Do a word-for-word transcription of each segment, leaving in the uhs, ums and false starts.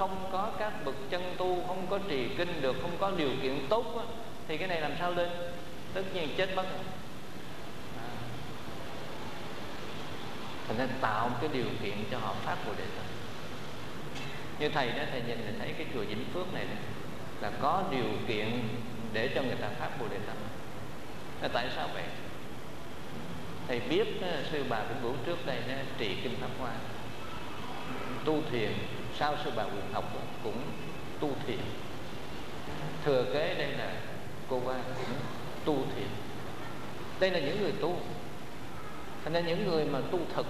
không có các bậc chân tu, không có trì kinh được, không có điều kiện tốt á, thì cái này làm sao lên? Tất nhiên chết mất rồi. À. Thành nên tạo một cái điều kiện cho họ phát Bồ Đề Tâm. Như thầy đó, thầy nhìn thầy thấy cái chùa Vĩnh Phước này, này là có điều kiện để cho người ta phát Bồ Đề Tâm. Là tại sao vậy? Thầy biết sư bà Vĩnh Vũ trước đây nó trì kinh Pháp Hoa, tu thiền. Sau sư bà Quyền Học cũng tu thiền. Thừa kế đây là cô Hoa cũng tu thiền. Đây là những người tu. Thành ra những người mà tu thực,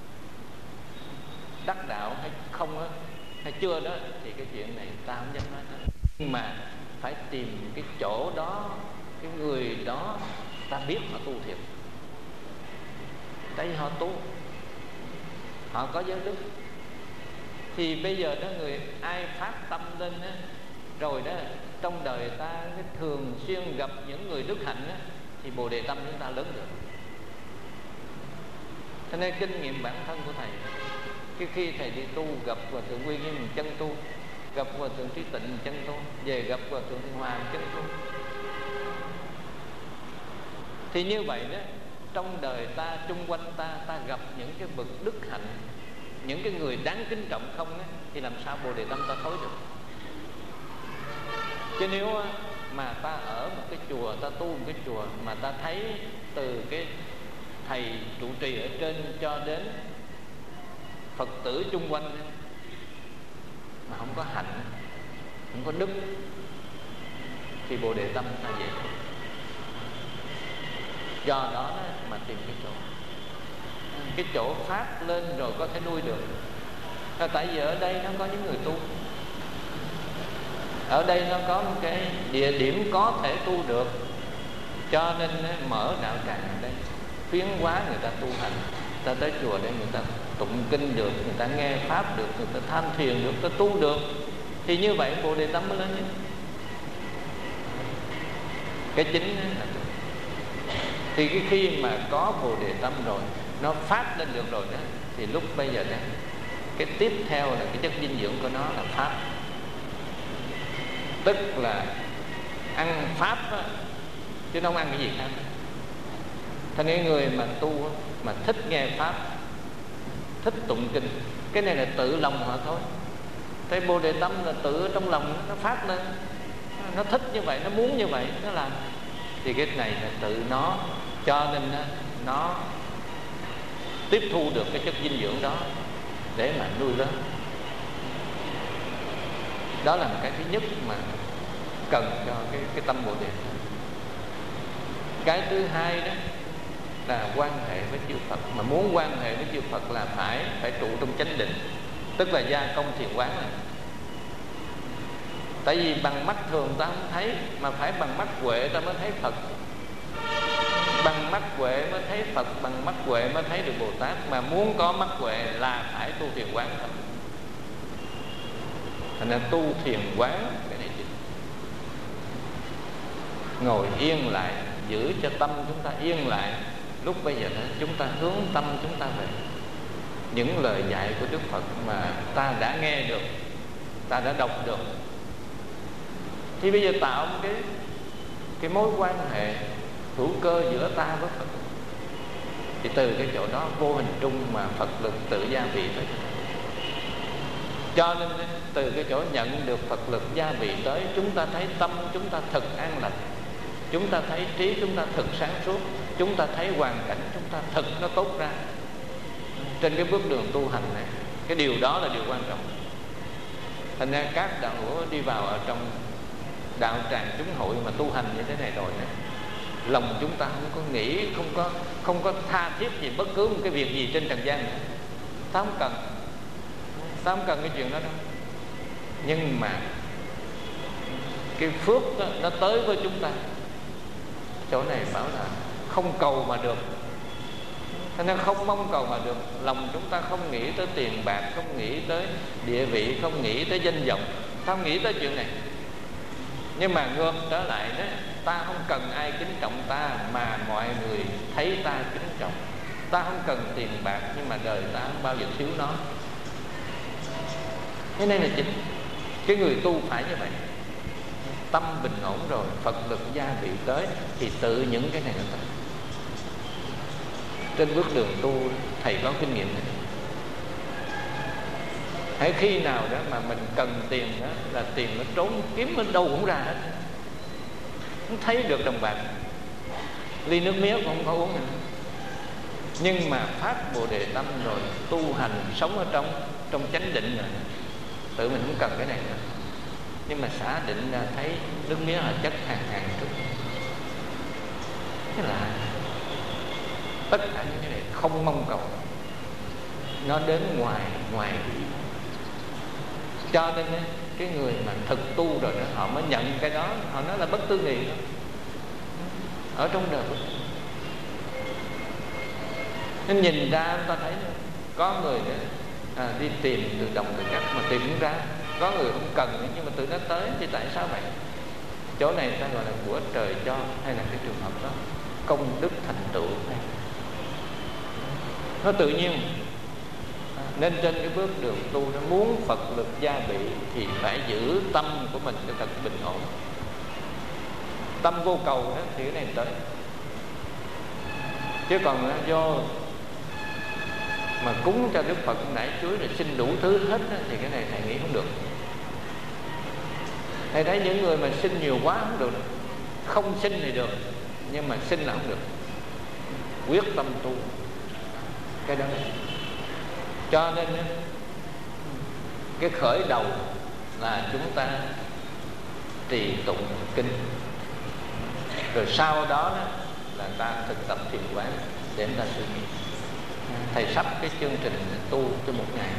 đắc đạo hay không á, hay chưa đó, thì cái chuyện này ta không dám nói nữa. Nhưng mà phải tìm cái chỗ đó, cái người đó ta biết họ tu thiệt. Tại vì họ tu, họ có giới đức. Thì bây giờ đó, người ai phát tâm lên á, rồi đó trong đời ta cái thường xuyên gặp những người đức hạnh á, thì Bồ Đề Tâm chúng ta lớn được. Cho nên kinh nghiệm bản thân của thầy, cái khi thầy đi tu gặp Hòa Thượng Quy Nghiêm chân tu, gặp Hòa Thượng Trí Tịnh chân tu, về gặp Hòa Thượng Thiên Hòa chân tu, thì như vậy đó, trong đời ta, chung quanh ta, ta gặp những cái bậc đức hạnh, những cái người đáng kính trọng không á, thì làm sao Bồ Đề Tâm ta thối được? Chứ nếu mà ta ở một cái chùa, ta tu một cái chùa mà ta thấy từ cái thầy trụ trì ở trên cho đến Phật tử chung quanh mà không có hạnh, không có đức, thì Bồ Đề Tâm ta dễ. Do đó mà tìm cái chỗ, cái chỗ phát lên rồi có thể nuôi được. Tại vì ở đây nó có những người tu, ở đây nó có một cái địa điểm có thể tu được, cho nên mở đạo tràng ở đây, khuyến hóa người ta tu hành. Ta tới chùa để người ta tụng kinh được, người ta nghe pháp được, người ta tham thiền được, người ta tu được, thì như vậy Bồ Đề Tâm mới lớn nhất. Cái chính là thì cái khi mà có Bồ Đề Tâm rồi, nó phát lên được rồi đó, thì lúc bây giờ đó, cái tiếp theo là cái chất dinh dưỡng của nó là pháp. Tức là ăn pháp á, chứ không ăn cái gì khác. Thành những người mà tu á, mà thích nghe pháp, thích tụng kinh, cái này là tự lòng họ thôi. Cái Bồ Đề Tâm là tự trong lòng nó phát lên, nó thích như vậy, nó muốn như vậy, nó làm. Thì cái này là tự nó, cho nên nó tiếp thu được cái chất dinh dưỡng đó để mà nuôi lớn. Đó là một cái thứ nhất mà cần cho cái, cái tâm Bồ Đề. Cái thứ hai đó là quan hệ với chư Phật. Mà muốn quan hệ với chư Phật là phải phải trụ trong chánh định, tức là gia công thiền quán này. Tại vì bằng mắt thường ta không thấy, mà phải bằng mắt huệ ta mới thấy Phật. Bằng mắt huệ mới thấy Phật, bằng mắt huệ mới thấy được Bồ Tát. Mà muốn có mắt huệ là phải tu thiền quán thôi. Thành nên tu thiền quán cái này chính. Ngồi yên lại, giữ cho tâm chúng ta yên lại. Lúc bây giờ đó, chúng ta hướng tâm chúng ta về những lời dạy của Đức Phật mà ta đã nghe được, ta đã đọc được. Thì bây giờ tạo một cái, cái mối quan hệ hữu cơ giữa ta với Phật. Thì từ cái chỗ đó vô hình trung mà Phật lực tự gia vị tới. Cho nên từ cái chỗ nhận được Phật lực gia vị tới, chúng ta thấy tâm chúng ta thực an lành, chúng ta thấy trí chúng ta thực sáng suốt, chúng ta thấy hoàn cảnh chúng ta thực nó tốt ra trên cái bước đường tu hành này. Cái điều đó là điều quan trọng. Thành ra các đạo hữu đi vào ở trong đạo tràng chúng hội mà tu hành như thế này rồi này, lòng chúng ta không có nghĩ, không có không có tha thiết gì bất cứ một cái việc gì trên trần gian nữa. Ta không cần, ta không cần cái chuyện đó đâu. Nhưng mà cái phước đó, nó tới với chúng ta. Chỗ này bảo là không cầu mà được. Thế nên không mong cầu mà được. Lòng chúng ta không nghĩ tới tiền bạc, không nghĩ tới địa vị, không nghĩ tới danh vọng, ta không nghĩ tới chuyện này. Nhưng mà ngược trở lại đó, ta không cần ai kính trọng ta, mà mọi người thấy ta kính trọng. Ta không cần tiền bạc, nhưng mà đời ta không bao giờ thiếu nó. Thế nên là chính. Cái người tu phải như vậy, tâm bình ổn rồi, Phật lực gia vị tới thì tự những cái này nó tới. Trên bước đường tu thầy có kinh nghiệm này. Hãy khi nào đó mà mình cần tiền đó, là tiền nó trốn kiếm ở đâu cũng ra hết, không thấy được đồng bạc, ly nước mía cũng không có uống nữa. Nhưng mà phát Bồ Đề tâm rồi, tu hành sống ở trong trong chánh định rồi, tự mình không cần cái này nữa. Nhưng mà xả định ra thấy nước mía là chất hàng hàng trước. Thế là tất cả những cái này không mong cầu, nó đến ngoài ngoài. Cho nên cái người mà thực tu rồi đó, họ mới nhận cái đó. Họ nói là bất tư nghị đó. Ở trong đời nên nhìn ra chúng ta thấy có người đó, à, đi tìm từ đồng từ cách mà tìm không ra. Có người không cần nhưng mà tự nó tới. Thì tại sao vậy? Chỗ này ta gọi là của trời cho, hay là cái trường hợp đó công đức thành tựu này, nó tự nhiên. Nên trên cái bước đường tu, nó muốn Phật lực gia vị thì phải giữ tâm của mình cho thật bình ổn. Tâm vô cầu đó thì cái này tới. Chứ còn do mà cúng cho Đức Phật nải chuối rồi xin đủ thứ hết đó, thì cái này thầy nghĩ không được. Thầy thấy những người mà xin nhiều quá không được. Không xin thì được, nhưng mà xin là không được. Quyết tâm tu cái đó này. Cho nên cái khởi đầu là chúng ta trì tụng kinh, rồi sau đó, đó là ta thực tập thiền quán để chúng ta suy nghĩ. Thầy sắp cái chương trình tu cho một ngày.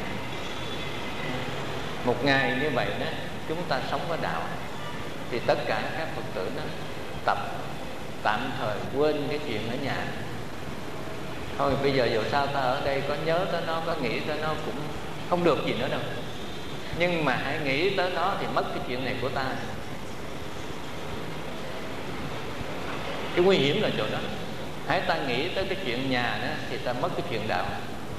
Một ngày như vậy đó, chúng ta sống ở đạo thì tất cả các Phật tử đó tập tạm thời quên cái chuyện ở nhà. Thôi bây giờ dù sao ta ở đây có nhớ tới nó, có nghĩ tới nó cũng không được gì nữa đâu. Nhưng mà hãy nghĩ tới nó thì mất cái chuyện này của ta. Cái nguy hiểm là chỗ đó. Hãy ta nghĩ tới cái chuyện nhà đó thì ta mất cái chuyện đạo.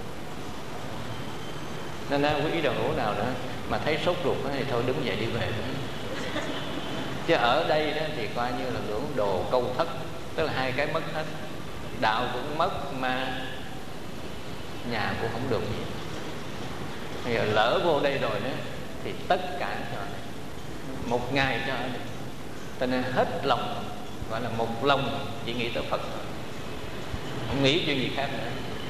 Nên đó, quý đạo hữu nào đó mà thấy sốt ruột đó, thì thôi đứng dậy đi về đó. Chứ ở đây đó thì coi như là lưỡng đồ câu thất, tức là hai cái mất hết. Đạo cũng mất mà nhà cũng không được gì. Bây giờ lỡ vô đây rồi đó thì tất cả cho một ngày cho ở đây. Cho nên hết lòng, gọi là một lòng chỉ nghĩ tới Phật, không nghĩ chuyện gì khác nữa.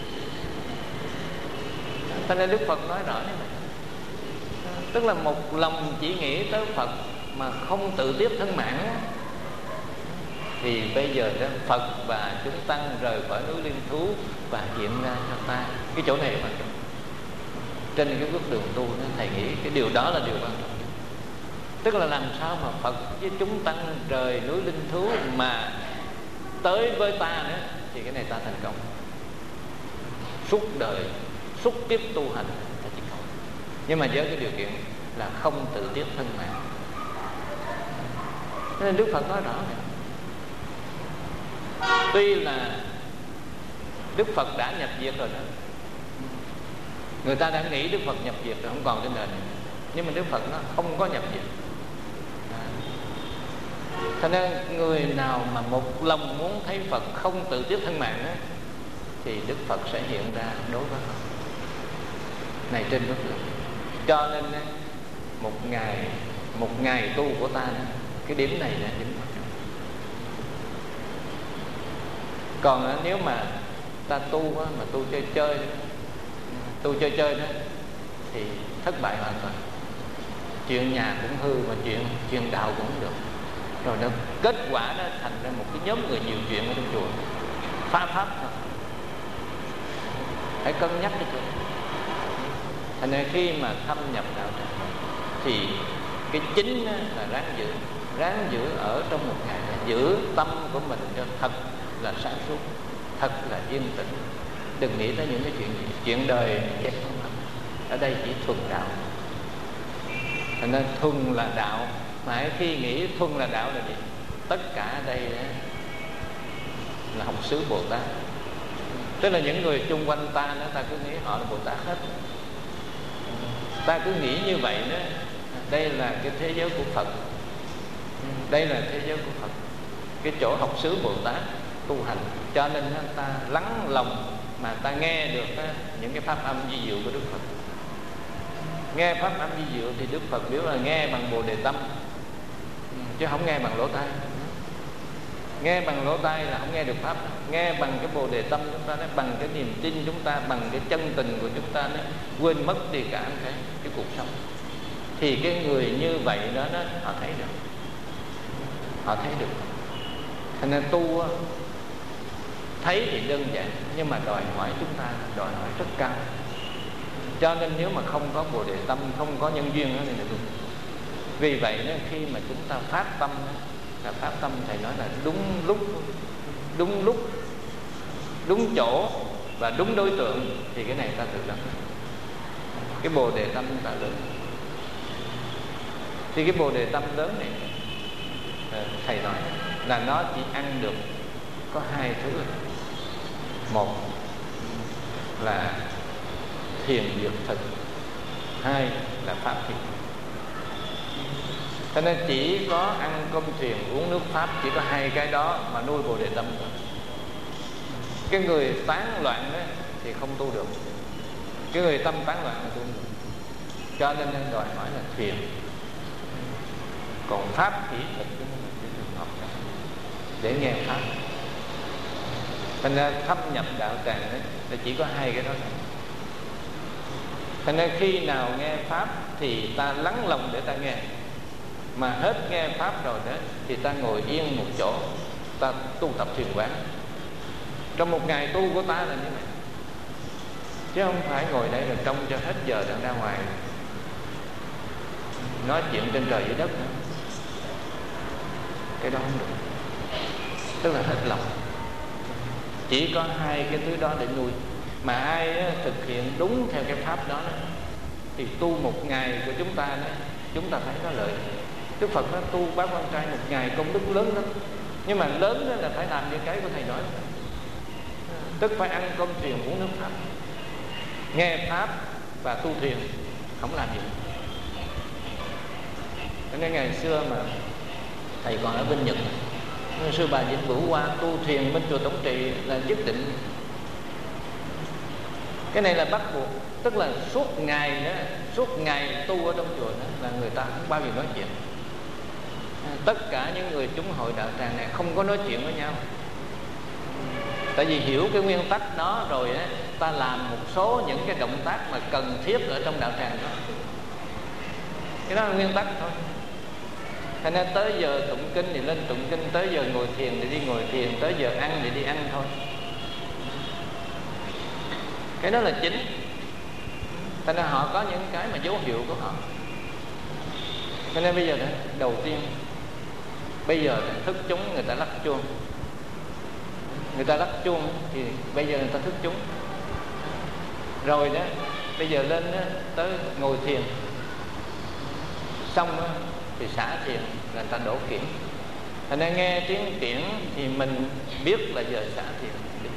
Cho nên Đức Phật nói rõ như vậy. Tức là một lòng chỉ nghĩ tới Phật mà không tự tiếp thân mạng, thì bây giờ đó Phật và chúng tăng rời khỏi núi Liên Thú và hiện ra cho ta. Cái chỗ này quan trọng. Trên cái bước đường tu đó, thầy nghĩ cái điều đó là điều quan trọng. Tức là làm sao mà Phật với chúng tăng rời núi Linh Thú mà tới với ta nữa, thì cái này ta thành công. Suốt đời xúc tiếp tu hành ta chỉ công. Nhưng mà với cái điều kiện là không tự tiếp thân mạng. Nên Đức Phật nói rõ này. Tuy là Đức Phật đã nhập diệt rồi đó, người ta đã nghĩ Đức Phật nhập diệt rồi, không còn trên đời này. Nhưng mà Đức Phật nó không có nhập diệt. Cho nên người nào mà một lòng muốn thấy Phật không tự tiếp thân mạng đó, thì Đức Phật sẽ hiện ra đối với họ này trên bước đường. Cho nên một ngày một ngày tu của ta đó, cái điểm này là điểm quan trọng. Còn nếu mà ta tu mà tu chơi chơi tu chơi chơi đó thì thất bại hoàn toàn. Chuyện nhà cũng hư, mà chuyện chuyện đạo cũng không được. Rồi nó kết quả nó thành ra một cái nhóm người nhiều chuyện ở trong chùa, phá pháp thôi. Hãy cân nhắc cái chuyện. Thành ra khi mà thâm nhập đạo tràng thì cái chính là ráng giữ, ráng giữ ở trong một ngày, giữ tâm của mình cho thật là sáng suốt, thật là yên tĩnh. Đừng nghĩ tới những cái chuyện gì, chuyện đời chết không làm. Ở đây chỉ thuần đạo. Thành nên thuần là đạo. Mà khi nghĩ thuần là đạo là gì? Tất cả ở đây là học xứ Bồ Tát. Tức là những người chung quanh ta đó, ta cứ nghĩ họ là Bồ Tát hết. Ta cứ nghĩ như vậy đó đây là cái thế giới của Phật, đây là thế giới của Phật, cái chỗ học xứ Bồ Tát tu hành. Cho nên ta lắng lòng mà ta nghe được những cái pháp âm vi diệu của Đức Phật. Nghe pháp âm vi diệu thì Đức Phật biểu là nghe bằng Bồ Đề Tâm, chứ không nghe bằng lỗ tai. Nghe bằng lỗ tai là không nghe được pháp. Nghe bằng cái Bồ Đề Tâm chúng ta đó, bằng cái niềm tin chúng ta, bằng cái chân tình của chúng ta đó, quên mất đi cả cái cái cuộc sống. Thì cái người như vậy đó, đó họ thấy được, họ thấy được. Thành nên tu thấy thì đơn giản, nhưng mà đòi hỏi chúng ta đòi hỏi rất cao. Cho nên nếu mà không có Bồ Đề Tâm, không có nhân duyên đó thì được. Vì vậy đó, khi mà chúng ta phát tâm đó, là phát tâm thầy nói là đúng lúc, đúng lúc, đúng chỗ và đúng đối tượng, thì cái này ta tự đắc. Cái Bồ Đề Tâm ta lớn. Thì cái Bồ Đề Tâm lớn này thầy nói là nó chỉ ăn được có hai thứ. Một là thiền diệt thực, hai là pháp thiền. Cho nên chỉ có ăn cơm thiền, uống nước pháp, chỉ có hai cái đó mà nuôi Bồ Đề Tâm. Cái người tán loạn đó thì không tu được, cái người tâm tán loạn là tu được. Cho nên đòi hỏi là thiền. Còn pháp chỉ thực học để nghe pháp. Thành ra thâm nhập đạo tràng đấy là chỉ có hai cái đó. Thành ra khi nào nghe pháp thì ta lắng lòng để ta nghe. Mà hết nghe pháp rồi đó thì ta ngồi yên một chỗ, ta tu tập thiền quán. Trong một ngày tu của ta là như vậy, chứ không phải ngồi đây rồi trông cho hết giờ đang ra ngoài nói chuyện trên trời dưới đất nữa. Cái đó không được. Tức là hết lòng. Chỉ có hai cái thứ đó để nuôi. Mà ai á, thực hiện đúng theo cái pháp đó, đó thì tu một ngày của chúng ta đó, chúng ta thấy có lợi. Đức Phật nó tu bác quan trai một ngày công đức lớn lắm. Nhưng mà lớn đó là phải làm như cái của thầy nói, tức phải ăn cơm thiền uống nước pháp, nghe pháp và tu thiền, không làm gì. Nên ngày xưa mà thầy còn ở bên Nhật, sư bà Vĩnh Bửu qua tu thiền bên chùa Tổng Trì là nhất định. Cái này là bắt buộc. Tức là suốt ngày đó, suốt ngày tu ở trong chùa đó, là người ta không bao giờ nói chuyện. Tất cả những người chúng hội đạo tràng này không có nói chuyện với nhau. Tại vì hiểu cái nguyên tắc đó rồi á, ta làm một số những cái động tác mà cần thiết ở trong đạo tràng đó. Cái đó là nguyên tắc thôi. Thế nên tới giờ tụng kinh thì lên tụng kinh, tới giờ ngồi thiền thì đi ngồi thiền, tới giờ ăn thì đi ăn thôi. Cái đó là chính. Thế nên họ có những cái mà dấu hiệu của họ. Cho nên bây giờ đó, đầu tiên, bây giờ đó, thức chúng người ta lắc chuông. Người ta lắc chuông thì bây giờ người ta thức chúng. Rồi đó, bây giờ lên đó, tới ngồi thiền. Xong đó, thì xả thiền, người ta đổ kiển. Thành ra nghe tiếng kiển thì mình biết là giờ xả thiền.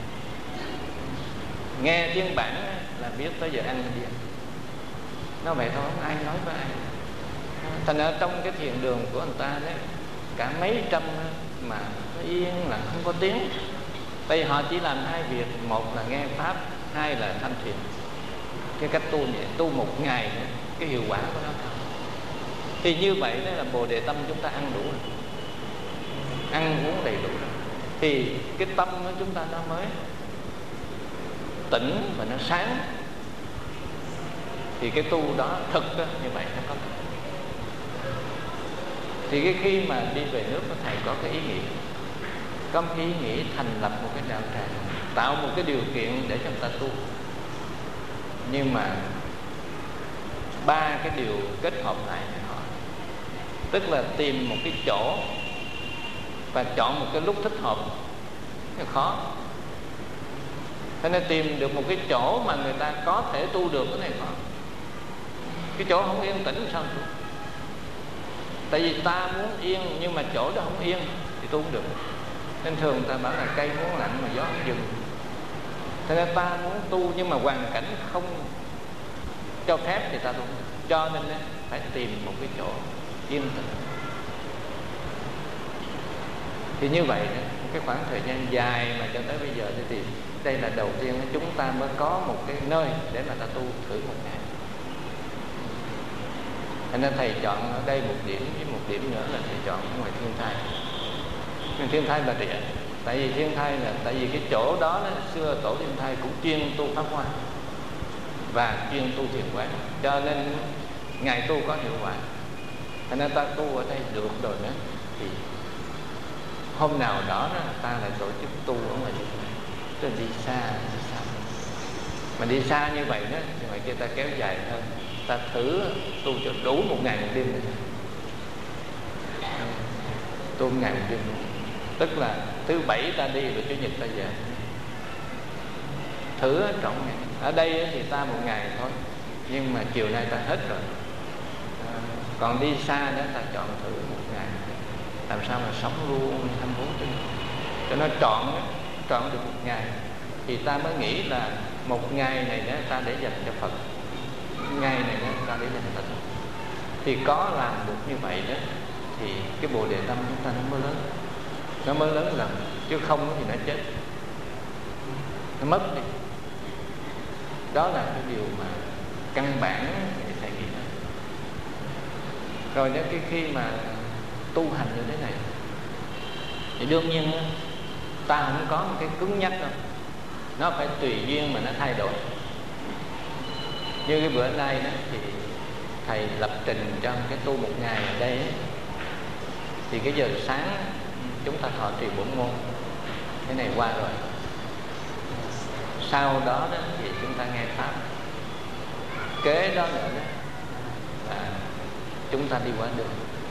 Nghe tiếng bản là biết tới giờ ăn đi. Nó vậy thôi, không ai nói với ai. Thành ra trong cái thiền đường của người ta đấy, cả mấy trăm mà nó yên là không có tiếng. Tại vì họ chỉ làm hai việc, một là nghe pháp, hai là thanh thiền. Cái cách tu vậy, tu một ngày nữa, cái hiệu quả của nó. Thì như vậy đó là Bồ Đề Tâm chúng ta ăn đủ rồi, ăn uống đầy đủ rồi. Thì cái tâm của chúng ta nó mới tỉnh và nó sáng. Thì cái tu đó thực đó, như vậy nó có. Thì cái khi mà đi về nước của thầy có cái ý nghĩ, có một cái ý nghĩ thành lập một cái đạo tràng, tạo một cái điều kiện để cho người ta tu. Nhưng mà ba cái điều kết hợp lại với họ, tức là tìm một cái chỗ và chọn một cái lúc thích hợp, nó khó. Thế nên tìm được một cái chỗ mà người ta có thể tu được cái này khó. Cái chỗ không yên tĩnh sao tu? Tại vì ta muốn yên nhưng mà chỗ đó không yên thì tu không được. Nên thường người ta bảo là cây muốn lạnh mà gió không dừng. Thế nên ta muốn tu nhưng mà hoàn cảnh không cho phép thì ta tu không được. Cho nên phải tìm một cái chỗ yên tĩnh. Thì như vậy cái khoảng thời gian dài mà cho tới bây giờ thì, thì đây là đầu tiên chúng ta mới có một cái nơi để mà ta tu thử một ngày. Cho nên thầy chọn ở đây một điểm, với một điểm nữa là thầy chọn ở ngoài Thiên Thai. Nhưng Thiên Thai Bà Rịa, tại vì Thiên Thai là tại vì cái chỗ đó, đó xưa tổ Thiên Thai cũng chuyên tu pháp hoa và chuyên tu thiền quán, cho nên ngài tu có hiệu quả. Cho nên ta tu ở đây được rồi đó, thì hôm nào đó, đó ta lại tổ chức tu ở ngoài Thiên Thai. Tức là đi xa, đi xa. Mà đi xa như vậy đó, thì ngoài kia ta kéo dài hơn, ta thử tu cho đủ một ngày một đêm này. Tu một ngày một đêm, tức là thứ bảy ta đi rồi chủ nhật ta về, thử trọn ngày. Ở đây thì ta một ngày thôi, nhưng mà chiều nay ta hết rồi. À, còn đi xa đó ta chọn thử một ngày, làm sao mà sống luôn hai mươi bốn tiếng cho nó trọn, trọn được một ngày. Thì ta mới nghĩ là một ngày này đó ta để dành cho Phật, ngày này đó ta để dành cho Phật. Thì có làm được như vậy đó, thì cái bồ đề tâm chúng ta nó mới lớn, nó mới lớn lần. Chứ không thì nó chết, nó mất đi. Đó là cái điều mà căn bản để thầy nghĩ. Rồi đến cái khi mà tu hành như thế này thì đương nhiên ta không có một cái cứng nhắc đâu, nó phải tùy duyên mà nó thay đổi. Như cái bữa nay đó thì thầy lập trình cho cái tu một ngày ở đây ấy, thì cái giờ sáng chúng ta thọ trì bổn môn, cái này qua rồi. Sau đó, đó thì chúng ta nghe pháp. Kế đó nữa đó là chúng ta đi quả đường.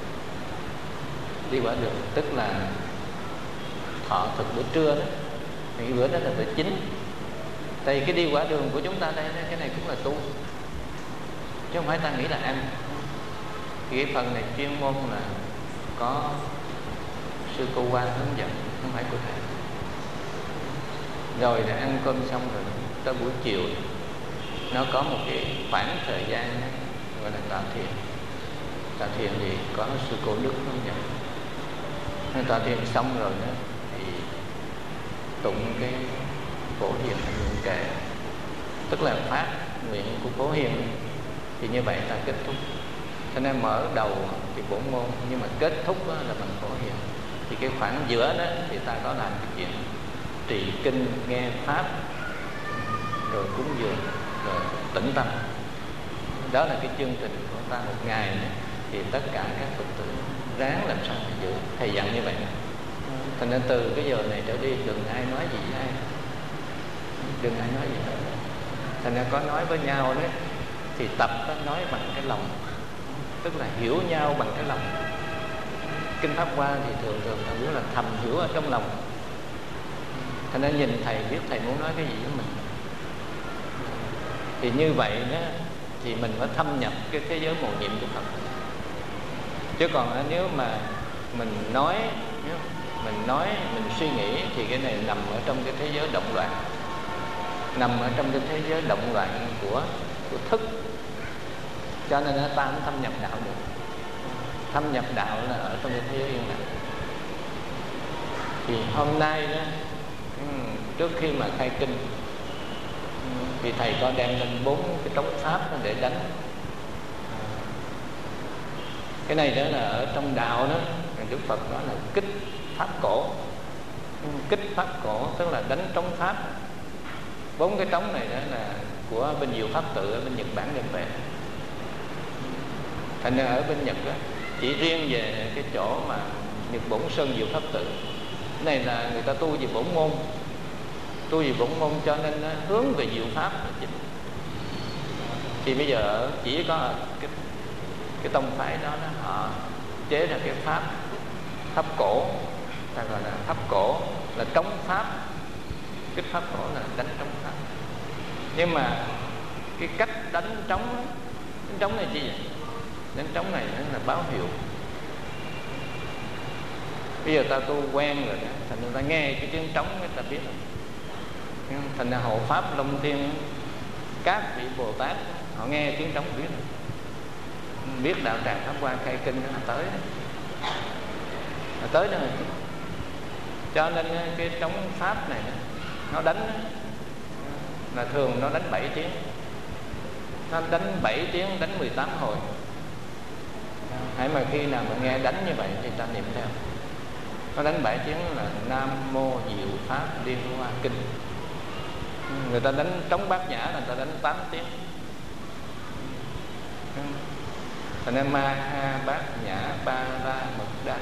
Đi quả đường tức là thọ thực bữa trưa đó, thì cái bữa đó là bữa chính. Tại vì cái đi quả đường của chúng ta đây, cái này cũng là tu, chứ không phải ta nghĩ là ăn. Thì cái phần này chuyên môn là có sư cô Quan hướng dẫn, không phải của thầy. Rồi là ăn cơm xong rồi tới buổi chiều nó có một cái khoảng thời gian gọi là tọa thiền. Tọa thiền thì có sư cô Đức hướng dẫn. Tọa thiền xong rồi đó thì tụng cái Phổ Hiền nguyện kệ, tức là phát nguyện của Phổ Hiền. Thì như vậy ta kết thúc. Cho nên mở đầu thì bổn môn, nhưng mà kết thúc là bằng Phổ Hiền. Thì cái khoảng giữa đó thì ta có làm cái chuyện trì kinh, nghe pháp, rồi cúng dường, rồi tĩnh tâm. Đó là cái chương trình của ta một ngày này. Thì tất cả các Phật tử ráng làm sao mà giữ. Thầy dặn như vậy. Thành nên từ cái giờ này trở đi đừng ai nói gì với ai, đừng ai nói gì hết. Thành nên có nói với nhau đấy thì tập nói bằng cái lòng, tức là hiểu nhau bằng cái lòng. Kinh Pháp Hoa thì thường thường ta muốn là thầm hiểu ở trong lòng. Thành nên nhìn thầy biết thầy muốn nói cái gì với mình. Thì như vậy đó thì mình mới thâm nhập cái thế giới mầu nhiệm của Phật. Chứ còn nếu mà mình nói, mình nói, mình suy nghĩ thì cái này nằm ở trong cái thế giới động loạn, nằm ở trong cái thế giới động loạn của, của thức. Cho nên ta không thâm nhập đạo được. Thâm nhập đạo là ở trong cái thế giới yên lặng. Thì hôm nay đó, trước khi mà khai kinh thì thầy có đem lên bốn cái trống pháp để đánh. Cái này đó là ở trong đạo đó, Đức Phật nói là kích pháp cổ. Kích pháp cổ tức là đánh trống pháp. Bốn cái trống này đó là của bên Diệu Pháp Tự ở bên Nhật Bản đem về. Thành ra ở bên Nhật đó, chỉ riêng về cái chỗ mà Nhật Bổn Sơn Diệu Pháp Tự, cái này là người ta tu về bổn môn, tu về bổn môn cho nên nó hướng về diệu pháp là chính. Thì bây giờ chỉ có cái cái tông phái đó, đó họ chế ra cái pháp pháp cổ, ta gọi là pháp cổ là trống pháp. Cái pháp cổ là đánh trống pháp. Nhưng mà cái cách đánh trống, đánh trống này chi vậy? Đánh trống này nó là báo hiệu. Bây giờ ta tu quen rồi đó, thành ra ta nghe cái tiếng trống người ta biết rồi. Thành ra hộ pháp Long Thiên, các vị Bồ Tát họ nghe tiếng trống biết rồi. biết đạo tràng Pháp Hoa khai kinh nó tới nó tới đó rồi. Cho nên cái trống pháp này nó đánh là thường nó đánh bảy tiếng, nó đánh bảy tiếng, đánh mười tám hồi. Hãy mà khi nào mà nghe đánh như vậy thì ta niệm theo. Nó đánh bảy tiếng là Nam Mô Diệu Pháp Liên Hoa Kinh. Người ta đánh trống Bát Nhã là người ta đánh tám tiếng. Thành nên Ma Ha Bát Nhã Ba La Mật Đa.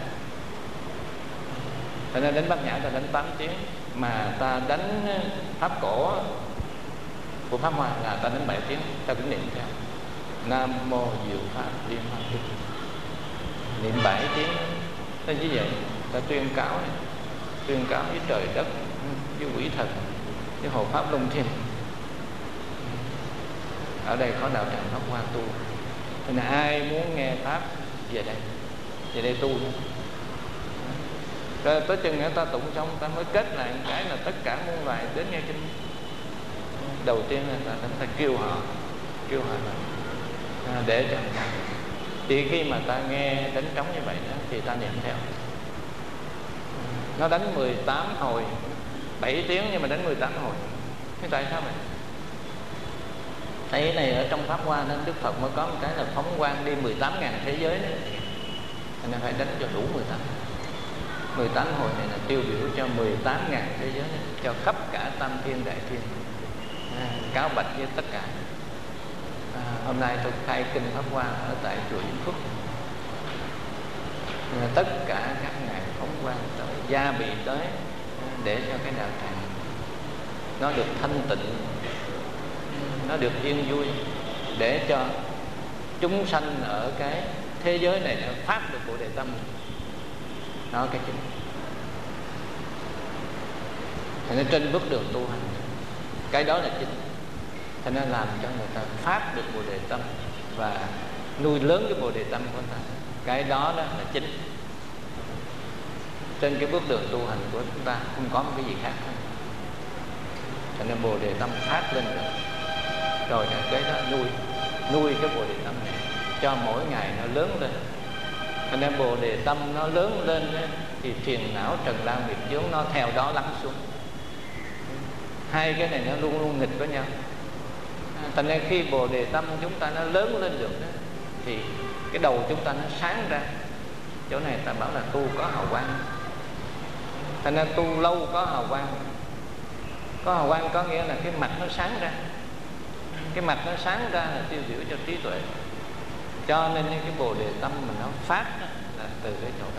Thành nên đánh Bát Nhã ta đánh tám tiếng, mà ta đánh pháp cổ của Pháp Hoa là ta đánh bảy tiếng, ta cũng niệm theo Nam Mô Diệu Pháp Liên Hoa Kinh. Niệm bảy tiếng nó như vậy, ta tuyên cáo này, tuyên cáo với trời đất, với quỷ thần, với hộ pháp luân thiên. Ở đây có đạo tràng Pháp Hoa tu, nên là ai muốn nghe pháp về đây, về đây tu. Rồi tới chừng người ta tụng xong, ta mới kết lại một cái là tất cả muôn loài đến nghe kinh. Đầu tiên là ta, ta kêu họ, kêu họ là à, để cho thì khi mà ta nghe đánh trống như vậy đó, thì ta niệm theo. Nó đánh mười tám hồi, bảy tiếng nhưng mà đánh mười tám hồi. Thế tại sao vậy? Thấy này ở trong Pháp Hoa nên Đức Phật mới có một cái là phóng quang đi mười tám ngàn thế giới đó. Nên phải đánh cho đủ mười tám. mười tám hồi này là tiêu biểu cho mười tám ngàn thế giới đó, cho khắp cả tam thiên đại thiên. À, cáo bạch với tất cả. À, hôm nay tôi khai kinh Pháp Hoa ở tại chùa Vĩnh Phúc. À, tất cả các ngài phóng quang tới, gia bị tới để cho cái đạo tràng nó được thanh tịnh, nó được yên vui, để cho chúng sanh ở cái thế giới này nó phát được Bồ Đề Tâm. Đó cái chính. Thì nó trên bước đường tu hành, cái đó là chính. Thì nó làm cho người ta phát được Bồ Đề Tâm và nuôi lớn cái Bồ Đề Tâm của người ta. Cái đó đó là chính. Trên cái bước đường tu hành của chúng ta không có một cái gì khác hết. Cho nên Bồ Đề Tâm phát lên được. Rồi cái đó nuôi nuôi cái Bồ Đề Tâm này cho mỗi ngày nó lớn lên. Cho nên Bồ Đề Tâm nó lớn lên thì phiền não trần lao nghiệp chướng nó theo đó lắng xuống. Hai cái này nó luôn luôn nghịch với nhau. Cho nên khi Bồ Đề Tâm chúng ta nó lớn lên được đó, thì cái đầu chúng ta nó sáng ra. Chỗ này ta bảo là tu có hào quang. Cho nên tu lâu có hào quang. Có hào quang có nghĩa là cái mặt nó sáng ra. Cái mặt nó sáng ra là tiêu biểu cho trí tuệ. Cho nên cái Bồ Đề Tâm mà nó phát đó, là từ cái chỗ đó.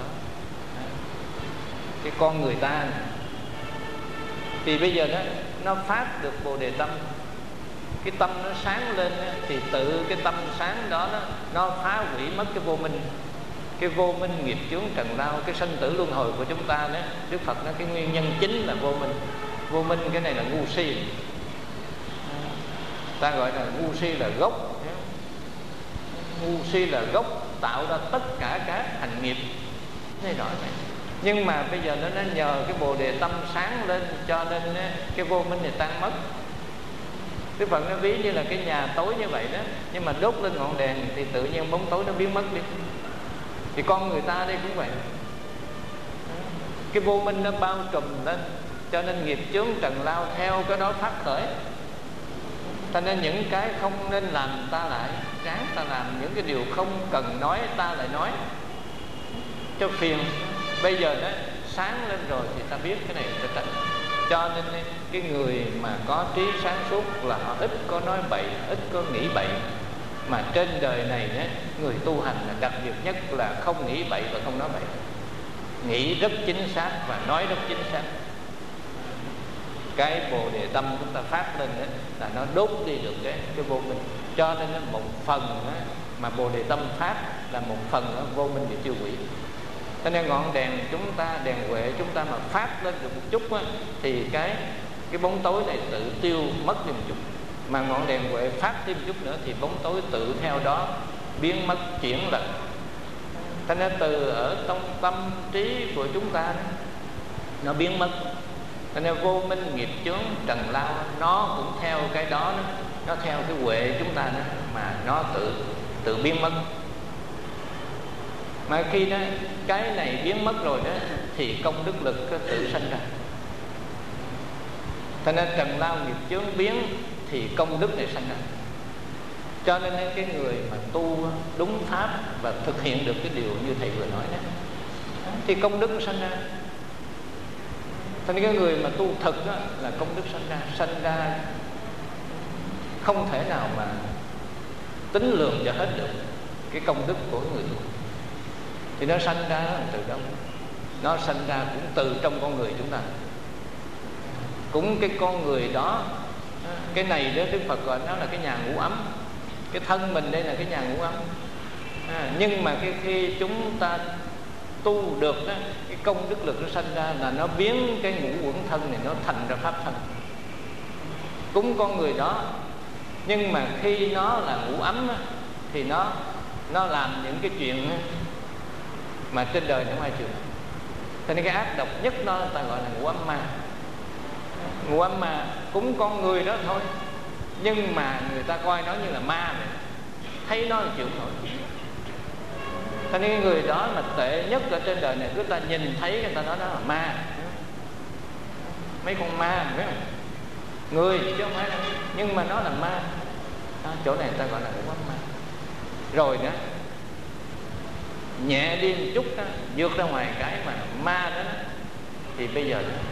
Cái con người ta này, thì bây giờ đó nó phát được Bồ Đề Tâm, cái tâm nó sáng lên đó, thì tự cái tâm sáng đó, đó nó phá hủy mất cái vô minh. Cái vô minh nghiệp chướng trần lao, cái sanh tử luân hồi của chúng ta đó, Đức Phật nói cái nguyên nhân chính là vô minh. Vô minh cái này là ngu si. Ta gọi là ngu si là gốc. Ngu si là gốc tạo ra tất cả các hành nghiệp. Thế đó vậy. Nhưng mà bây giờ nó, nó nhờ cái Bồ Đề Tâm sáng lên, cho nên cái vô minh này tan mất. Đức Phật nó ví như là cái nhà tối như vậy đó, nhưng mà đốt lên ngọn đèn thì tự nhiên bóng tối nó biến mất đi. Thì con người ta đây cũng vậy. Cái vô minh nó bao trùm lên, cho nên nghiệp chướng trần lao theo cái đó phát khởi. Cho nên những cái không nên làm ta lại ráng ta làm, những cái điều không cần nói ta lại nói cho phiền. Bây giờ đó sáng lên rồi thì ta biết cái này ta tránh. Cho nên cái người mà có trí sáng suốt là họ ít có nói bậy, ít có nghĩ bậy. Mà trên đời này đó, người tu hành là đặc biệt nhất là không nghĩ bậy và không nói bậy. Nghĩ rất chính xác và nói rất chính xác. Cái Bồ Đề Tâm chúng ta phát lên đó, là nó đốt đi được cái, cái vô minh. Cho nên một phần đó, mà Bồ Đề Tâm phát là một phần đó, vô minh bị tiêu hủy. Cho nên ngọn đèn chúng ta, đèn huệ chúng ta mà phát lên được một chút đó, thì cái cái bóng tối này tự tiêu mất đi một chút. Mà ngọn đèn huệ phát thêm một chút nữa thì bóng tối tự theo đó biến mất, chuyển lệch. Cho nên từ ở trong tâm trí của chúng ta đó, nó biến mất. Cho nên vô minh nghiệp chướng trần lao nó cũng theo cái đó, đó nó theo cái huệ chúng ta đó, mà nó tự tự biến mất. Mà khi đó cái này biến mất rồi đó thì công đức lực có tự sanh ra. Cho nên trần lao nghiệp chướng biến thì công đức này sanh ra. Cho nên cái người mà tu đúng pháp và thực hiện được cái điều như thầy vừa nói đó thì công đức nó sanh ra. Cho nên cái người mà tu thực đó, là công đức sanh ra. Sanh ra không thể nào mà tính lượng cho hết được cái công đức của người tu. Thì nó sanh ra nó từ đâu? Nó sanh ra cũng từ trong con người chúng ta. Cũng cái con người đó, cái này đó Đức Phật gọi nó là cái nhà ngũ ấm. Cái thân mình đây là cái nhà ngũ ấm. à, Nhưng mà cái khi chúng ta tu được đó, cái công đức lực nó sanh ra là nó biến cái ngũ uẩn thân này nó thành ra pháp thân. Cũng con người đó, nhưng mà khi nó là ngũ ấm á, thì nó nó làm những cái chuyện á, mà trên đời không ai chịu. Cho nên cái ác độc nhất nó ta gọi là ngũ ấm ma. Ngũ ấm ma cũng con người đó thôi, nhưng mà người ta coi nó như là ma vậy, thấy nó là chịu nổi. Cho nên cái người đó mà tệ nhất ở trên đời này, người ta nhìn thấy người ta nói đó là ma. Mấy con ma phải không? Người chứ không phải là, nhưng mà nó là ma. À, chỗ này người ta gọi là ngũ ấm ma. Rồi đó nhẹ đi một chút đó, vượt ra ngoài cái mà ma đó, đó thì bây giờ đó,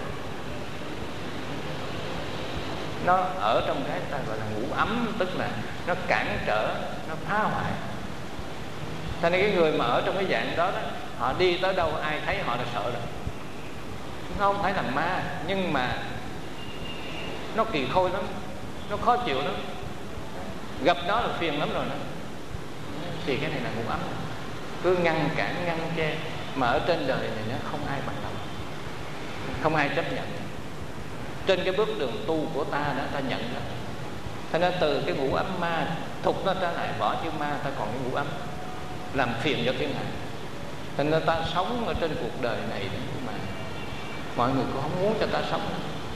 nó ở trong cái ta gọi là ngũ ấm, tức là nó cản trở, nó phá hoại. Cho nên cái người mà ở trong cái dạng đó, đó họ đi tới đâu ai thấy họ là sợ rồi. Nó không phải là ma, nhưng mà nó kỳ khôi lắm, nó khó chịu lắm, gặp nó là phiền lắm rồi đó. Thì cái này là ngũ ấm, cứ ngăn cản ngăn che. Mà ở trên đời này nó không ai bằng lòng, không ai chấp nhận. Trên cái bước đường tu của ta đó, ta nhận đó. Cho nên từ cái ngũ ấm ma thục nó trở lại, bỏ chữ ma ta còn cái ngũ ấm, làm phiền cho thiên hạ. Cho nên ta sống ở trên cuộc đời này mà mọi người cũng không muốn cho ta sống.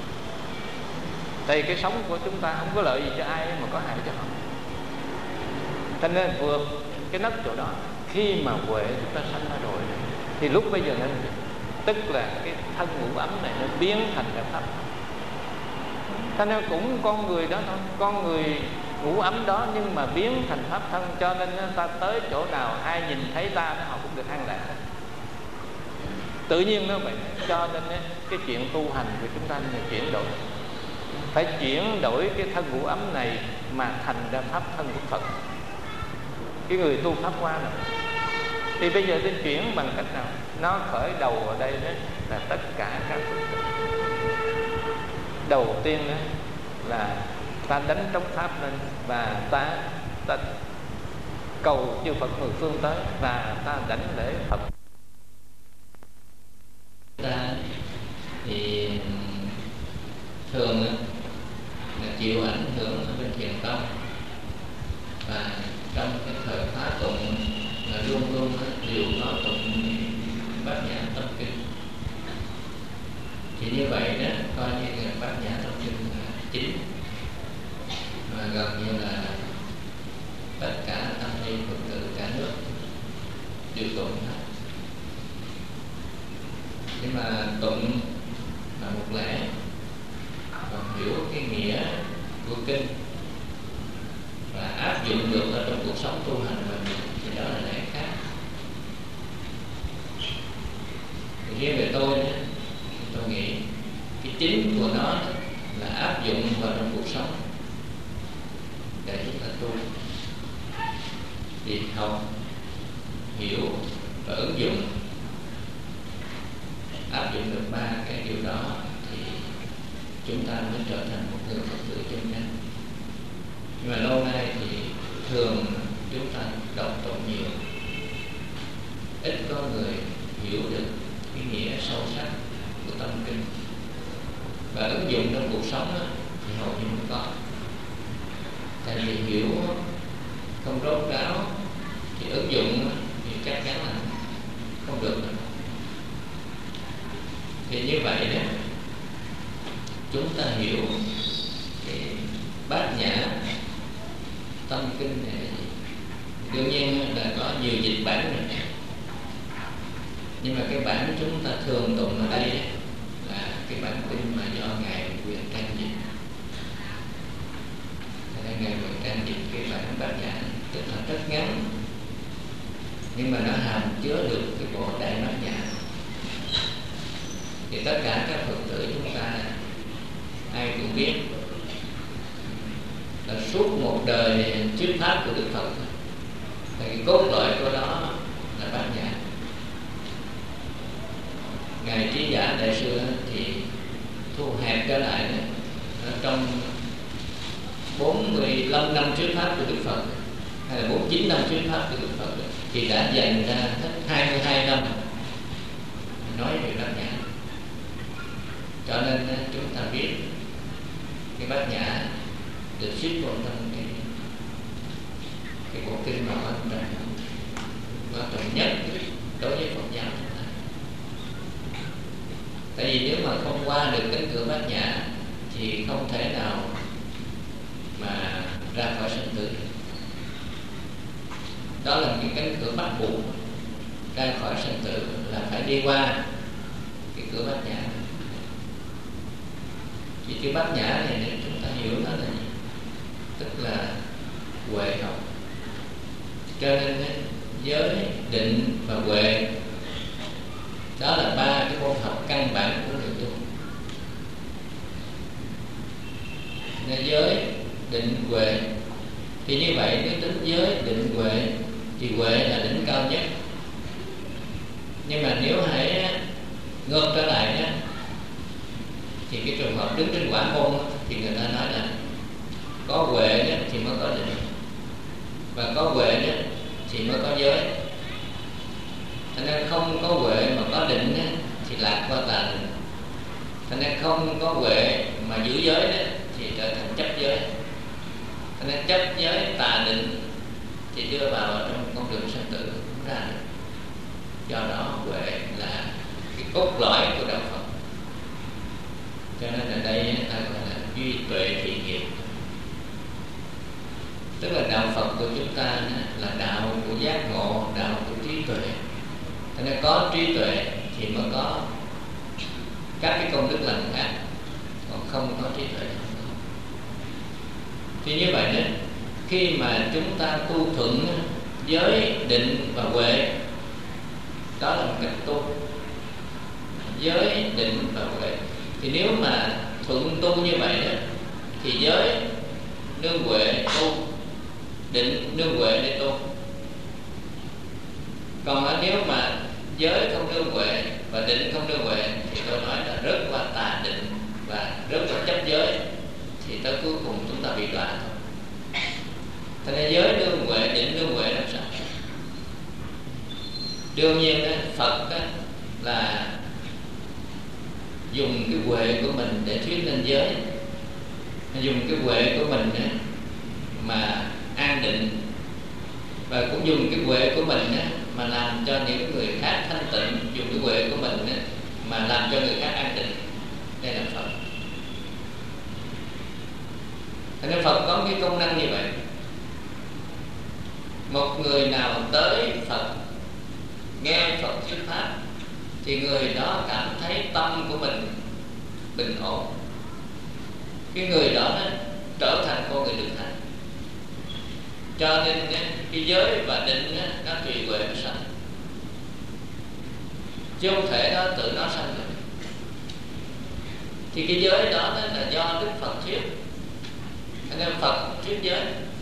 Tại cái sống của chúng ta không có lợi gì cho ai mà có hại cho họ. Cho nên vượt cái nấc chỗ đó, khi mà huệ chúng ta sanh ra rồi thì lúc bây giờ nên tức là cái thân ngũ ấm này nó biến thành cái pháp. Cho nên cũng con người đó thôi, con người ngũ ấm đó nhưng mà biến thành pháp thân. Cho nên ta tới chỗ nào ai nhìn thấy ta đó, họ cũng được an lạc. Tự nhiên nó vậy. Cho nên cái chuyện tu hành của chúng ta là chuyển đổi, phải chuyển đổi cái thân ngũ ấm này mà thành ra pháp thân của Phật. Cái người tu pháp hoa này thì bây giờ tôi chuyển bằng cách nào? Nó khởi đầu ở đây đó là tất cả các phước đức. Đầu tiên đó là ta đánh trống pháp lên, và ta, ta cầu chư Phật mười phương tới, và ta đảnh lễ Phật. Ta thì thường là chịu ảnh hưởng ở bên thiền tông, và trong cái thời khóa tụng là luôn luôn đều có tụng Bát Nhã Tâm Kinh. Thì như vậy đó coi như là Bát Nhã Tâm Kinh là chính, và gần như là tất cả tăng ni Phật tử cả nước đều tụng hết. Nhưng mà tụng là một lẽ, còn hiểu cái nghĩa của kinh và áp dụng được ở trong cuộc sống tu hành mình thì đó là lẽ khác. Thì riêng về tôi đó, tôi nghĩ cái chính của nó là áp dụng vào trong cuộc sống để chúng ta tu. Thì học, hiểu và ứng dụng, áp dụng được ba cái điều đó thì chúng ta mới trở thành một người Phật tử chân chánh. Nhưng mà lâu nay thì thường chúng ta đọc tụng nhiều, ít có người hiểu được cái nghĩa sâu sắc của tâm kinh, và ứng dụng trong cuộc sống đó, thì hầu như không có. Tại vì hiểu không rốt ráo thì ứng dụng thì chắc chắn là không được nữa. Thì như vậy đó, chúng ta hiểu cái Bát Nhã Tâm Kinh này là gì? Đương nhiên là có nhiều dịch bản rồi, Nhưng mà cái bản chúng ta thường tụng ở đây là cái bản kinh mà do Ngài Quyền Trang dịch. Ngài Quyền Trang dịch cái bản Bát Nhã, tức là rất ngắn, nhưng mà nó hàm chứa được cái bộ Đại Bát Nhã. Thì tất cả các Phật tử chúng ta ai cũng biết là suốt một đời thuyết pháp của Đức Phật là cái cốt lõi của đó là Bát Nhã. Ngài Trí Giả Đại Sư thì thu hẹp trở lại đó, ở trong bốn mươi lăm năm thuyết pháp của Đức Phật hay là bốn mươi chín năm thuyết pháp của Đức Phật thì đã dành ra hết hai mươi hai năm nói về Bát Nhã. Cho nên chúng ta biết cái Bát Nhã được xếp vào trong cái cái bộ kinh mà quan trọng quan trọng nhất đối với Phật giáo chúng ta. Tại vì nếu mà không qua được cánh cửa Bát Nhã thì không thể nào mà ra khỏi sanh tử được. Đó là cái cánh cửa bắt buộc, ra khỏi sanh tử là phải đi qua cái cửa Bát Nhã. Thì cái Bát Nhã này nếu chúng ta hiểu nó là gì? Tức là huệ học. Cho nên giới, định và huệ đó là ba cái môn học căn bản của người tu. Nên giới, định, huệ. Thì như vậy nếu tính giới, định, huệ thì huệ là đỉnh cao nhất. Nhưng mà nếu hãy ngược trở lại đó, thì cái trường hợp đứng trên quả môn thì người ta nói là có huệ đó thì mới có định, và có huệ đó thì mới có giới. Cho nên không có huệ mà có định đó, thì lạc qua tà định. Cho nên không có huệ mà giữ giới đó thì trở thành chấp giới. Cho nên chấp giới tà định thì đưa vào trong con đường sanh tử không ra được. Do đó huệ là cái cốt lõi của đạo Phật. Cho nên ở đây ta gọi là duy tuệ thị nghiệp. Tức là đạo Phật của chúng ta là đạo của giác ngộ, đạo của trí tuệ. Cho nên có trí tuệ thì mới có các cái công đức lành khác, còn không có trí tuệ không có. Thì như vậy đó, khi mà chúng ta tu thuận giới, định và huệ, đó là một cách tu. Giới, định và huệ. Thì nếu mà thuận tu như vậy đó, thì giới nương huệ tu, định nương huệ để tu. Còn nếu mà giới không nương huệ và định không nương huệ thì tôi nói là rất là tà định và rất là chấp giới, thì tới cuối cùng chúng ta bị đọa thôi. Thành ra giới nương huệ, định nương huệ làm sao? Đương nhiên đó, Phật đó là dùng cái huệ của mình để thuyết lên giới, dùng cái huệ của mình đó mà an định, và cũng dùng cái huệ của mình đó mà làm cho những người khác thanh tịnh, dùng cái huệ của mình đó mà làm cho người khác an định. Đây là Phật. Thành nên Phật có cái công năng như vậy. Một người nào tới Phật, nghe Phật thuyết pháp, thì người đó cảm thấy tâm của mình bình ổn. Cái người đó nó trở thành con người được thành. Cho nên cái giới và định nó tùy huệ nó sanh, chứ không thể nó tự nó sanh được. Thì cái giới đó là do Đức Phật thuyết. Cho nên Phật thuyết giới.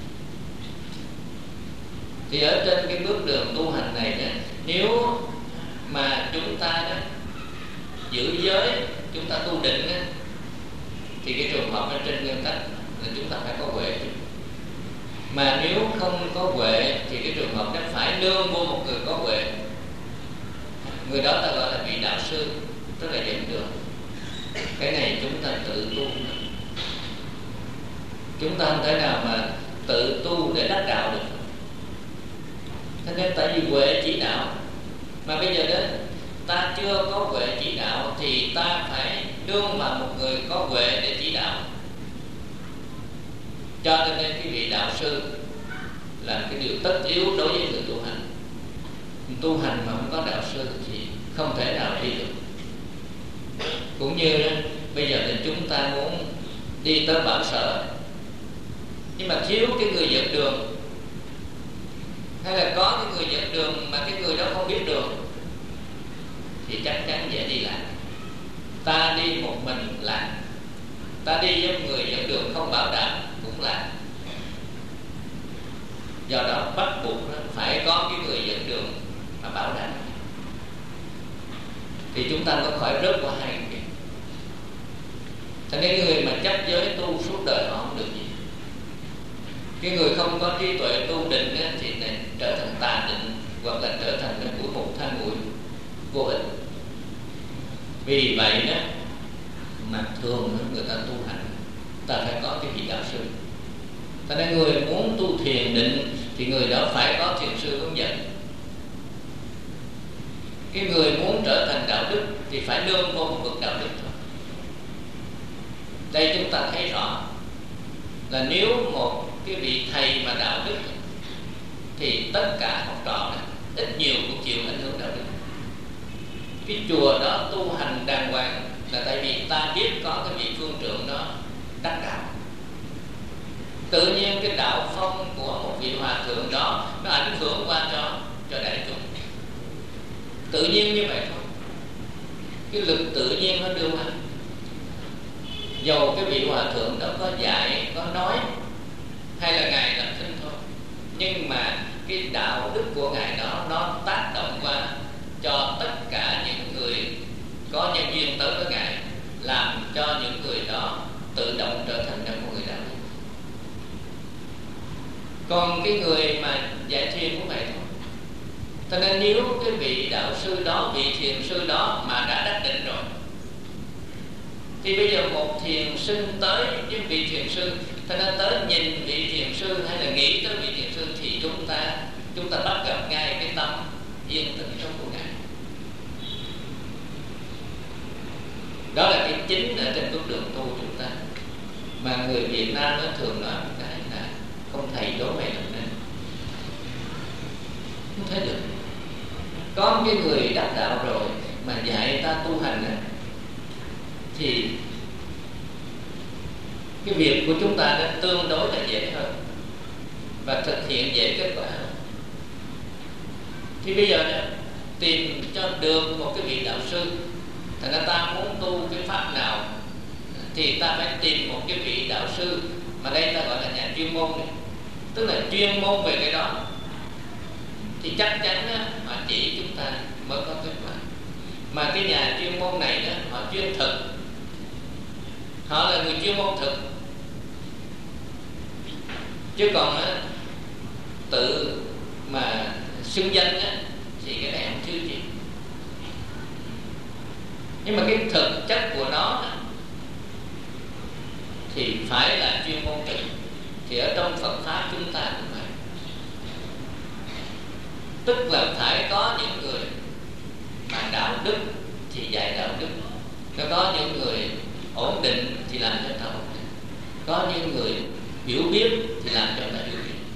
Thì ở trên cái bước đường tu hành này đó, nếu mà chúng ta đó giữ giới, chúng ta tu định đó, thì cái trường hợp ở trên nguyên tắc là chúng ta phải có huệ. Mà nếu không có huệ thì cái trường hợp đó phải nương vô một người có huệ. Người đó ta gọi là vị đạo sư, tức là dẫn đường. Cái này chúng ta tự tu. Chúng ta không thể nào mà tự tu để đắc đạo được. Thế nên tại vì huệ chỉ đạo. Mà bây giờ đó ta chưa có huệ chỉ đạo thì ta phải nương vào một người có huệ để chỉ đạo. Cho nên cái vị đạo sư là cái điều tất yếu đối với người tu hành. Tu hành mà không có đạo sư thì không thể nào đi được. Cũng như đó, bây giờ thì chúng ta muốn đi tới Bảo Sở, nhưng mà thiếu cái người dẫn đường, hay là có cái người dẫn đường mà cái người đó không biết đường, thì chắc chắn dễ đi lạc. Ta đi một mình lạc, ta đi với người dẫn đường không bảo đảm cũng lạc. Do đó bắt buộc phải có cái người dẫn đường mà bảo đảm, thì chúng ta mới khỏi rớt qua hai cái. Thành cái người mà chấp giới tu suốt đời họ không được gì. Cái người không có trí tuệ tu định á, thì này trở thành tà định, hoặc là trở thành cái mũi một than mũi vô ích. Vì vậy đó mà thường người ta tu hành, ta phải có cái vị đạo sư. Cho nên người muốn tu thiền định thì người đó phải có thiền sư hướng dẫn. Cái người muốn trở thành đạo đức thì phải nương vô một bậc đạo đức thôi. Đây chúng ta thấy rõ là nếu một cái vị thầy mà đạo đức thì tất cả học trò này, ít nhiều cũng chịu ảnh hưởng đạo đức. Cái chùa đó tu hành đàng hoàng là tại vì ta biết có cái vị phương trưởng đó đắc đạo. Tự nhiên cái đạo phong của một vị hòa thượng đó nó ảnh hưởng qua cho cho đại chúng. Tự nhiên như vậy thôi. Cái lực tự nhiên nó đưa qua. Dầu cái vị hòa thượng đó có dạy, có nói, hay là ngài làm thinh thôi, nhưng mà cái đạo đức của ngài đó nó tác động qua cho tất cả những người có nhân duyên tới với ngài, làm cho những người đó tự động trở thành một người đạo đức. Còn cái người mà dạy thiền cũng vậy thôi. Cho nên nếu cái vị đạo sư đó, vị thiền sư đó mà đã đắc định rồi, thì bây giờ một thiền sinh tới với vị thiền sư, cho nên tới nhìn vị thiền sư hay là nghĩ tới vị thiền sư, thì chúng ta chúng ta bắt gặp ngay cái tâm yên tĩnh trong của ngài. Đó là cái chính ở trên bước đường tu chúng ta. Mà người Việt Nam nó thường nói một cái là không thầy đố mày làm nên, không thấy được. Có cái người đắc đạo rồi mà dạy ta tu hành này, thì cái việc của chúng ta nó tương đối là dễ hơn và thực hiện dễ kết quả hơn. Thì bây giờ đó, tìm cho được một cái vị đạo sư, thành ra ta muốn tu cái pháp nào thì ta phải tìm một cái vị đạo sư mà đây ta gọi là nhà chuyên môn này, tức là chuyên môn về cái đó, thì chắc chắn đó, mà chỉ chúng ta mới có kết quả. Mà cái nhà chuyên môn này đó, họ chuyên thực, họ là người chuyên môn thực, chứ còn á, tự mà xưng danh á, thì cái này không thiếu gì. Nhưng mà cái thực chất của nó thì phải là chuyên môn thực. Thì ở trong Phật pháp chúng ta cũng vậy, tức là phải có những người mà đạo đức thì dạy đạo đức, nó có những người ổn định thì làm cho ta ổn định, có những người hiểu biết thì làm cho ta hiểu biết.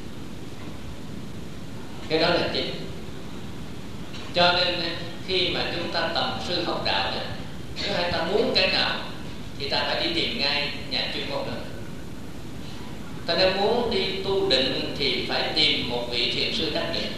Cái đó là chính. Cho nên khi mà chúng ta tầm sư học đạo này, nếu hay ta muốn cái nào thì ta phải đi tìm ngay nhà chuyên môn đó. Ta nếu muốn đi tu định thì phải tìm một vị thiền sư đắc định.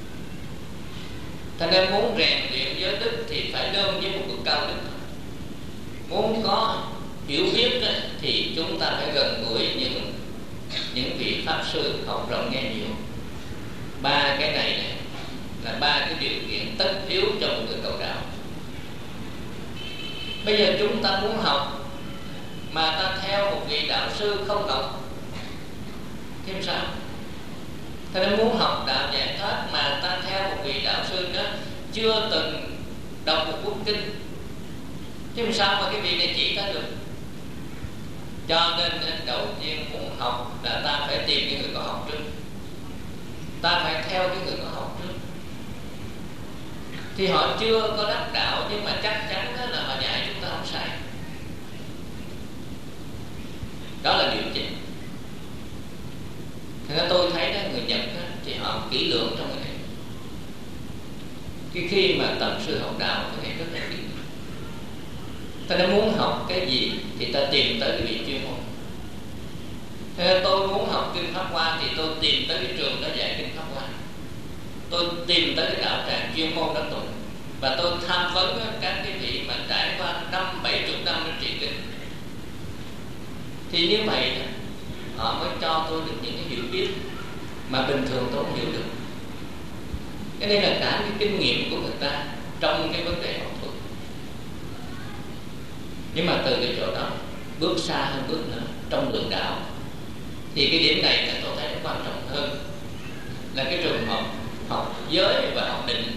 Ta nếu muốn rèn luyện giới đức thì phải nương với một bậc cao đức. Muốn có hiểu biết thì chúng ta phải gần gũi những những vị pháp sư học rộng nghe nhiều. Ba cái này, này là ba cái điều kiện tất yếu cho một người cầu đạo. Bây giờ chúng ta muốn học mà ta theo một vị đạo sư không học thêm sao? Ta nên muốn học đạo giải thoát mà ta theo một vị đạo sư đó chưa từng đọc một cuốn kinh, chứ sao mà cái vị này chỉ ta được? Cho nên đầu tiên muốn học là ta phải tìm những người có học trước, ta phải theo cái người có học trước. Thì họ chưa có đắc đạo nhưng mà chắc chắn là họ dạy chúng ta không sai. Đó là điều chính. Thế nên tôi thấy đó, người Nhật đó, thì họ kỹ lưỡng trong cái này. Cái khi mà tận sư học đạo cái này rất là kỹ. Ta đã muốn học cái gì thì ta tìm tới cái vị chuyên môn. Thế tôi muốn học kinh Pháp Hoa thì tôi tìm tới cái trường đó dạy kinh Pháp Hoa. Tôi tìm tới cái đạo tràng chuyên môn đó tôi, và tôi tham vấn các cái vị mà trải qua năm bảy chục năm để trị kinh. Thì như vậy họ mới cho tôi được những cái hiểu biết mà bình thường tôi không hiểu được. Cái đây là cả cái kinh nghiệm của người ta trong cái vấn đề học thuật. Nhưng mà từ cái chỗ đó bước xa hơn bước nữa trong lượng đạo, thì cái điểm này là tôi thấy nó quan trọng hơn là cái trường học học giới và học định.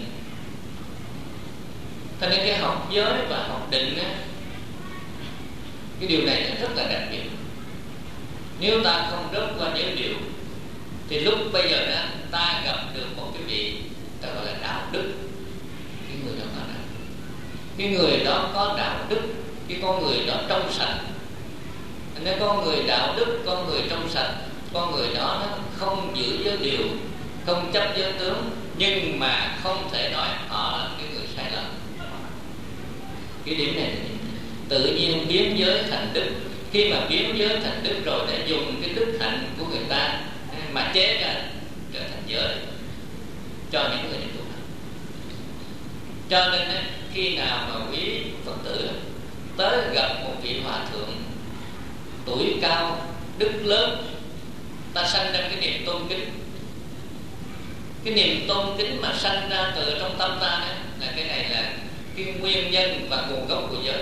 Cho nên cái học giới và học định á, cái điều này rất là đặc biệt. Nếu ta không rớt qua giới điều thì lúc bây giờ đó ta gặp được một cái vị ta gọi là đạo đức. Cái người đó có đạo, cái người đó có đạo đức, cái con người đó trong sạch. Nếu con người đạo đức, con người trong sạch, con người đó nó không giữ giới điều, không chấp giới tướng, nhưng mà không thể nói họ là cái người sai lầm. Cái điểm này là tự nhiên biến giới thành đức. Khi mà biến giới thành đức rồi để dùng cái đức hạnh của người ta mà chế ra trở thành giới cho những người tu hành. Cho nên khi nào mà quý Phật tử tới gặp một vị hòa thượng tuổi cao, đức lớn, ta sanh ra cái niềm tôn kính. Cái niềm tôn kính mà sanh ra từ trong tâm ta đó, là cái này là cái nguyên nhân và nguồn gốc của giới.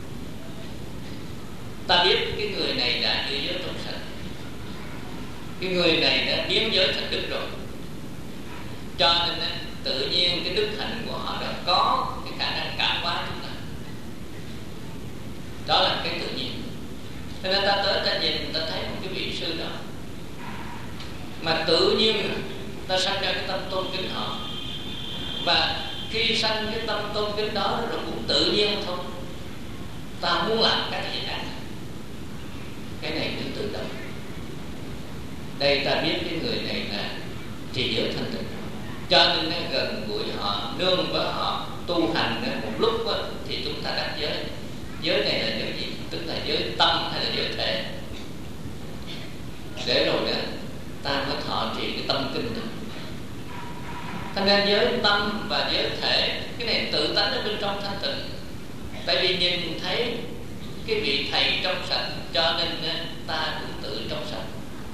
Ta biết cái người này đã giữ giới trong sạch, cái người này đã biến giới thành đức rồi, cho nên tự nhiên cái đức hạnh của họ đã có cái khả năng cảm hóa chúng ta. Đó là cái tự nhiên. Cho nên ta tới ta nhìn, ta thấy một cái vị sư đó mà tự nhiên ta sanh ra cái tâm tôn kính họ. Và khi sanh cái tâm tôn kính đó rồi cũng tự nhiên thôi, ta muốn làm cái gì đó, cái này cũng tự động. Đây ta biết cái người này là trì giới thanh tịnh, cho nên nó gần gũi họ, nương với họ, tu hành một lúc đó, thì chúng ta đắc giới. Giới này là giới gì? Tức là giới tâm hay là giới thể? Để rồi đó ta mới thọ trì cái tâm kinh đó. Thành ra giới tâm và giới thể, cái này tự tánh ở bên trong thanh tịnh. Tại vì nhìn thấy cái vị thầy trong sạch, cho nên ta cũng tự trong sạch.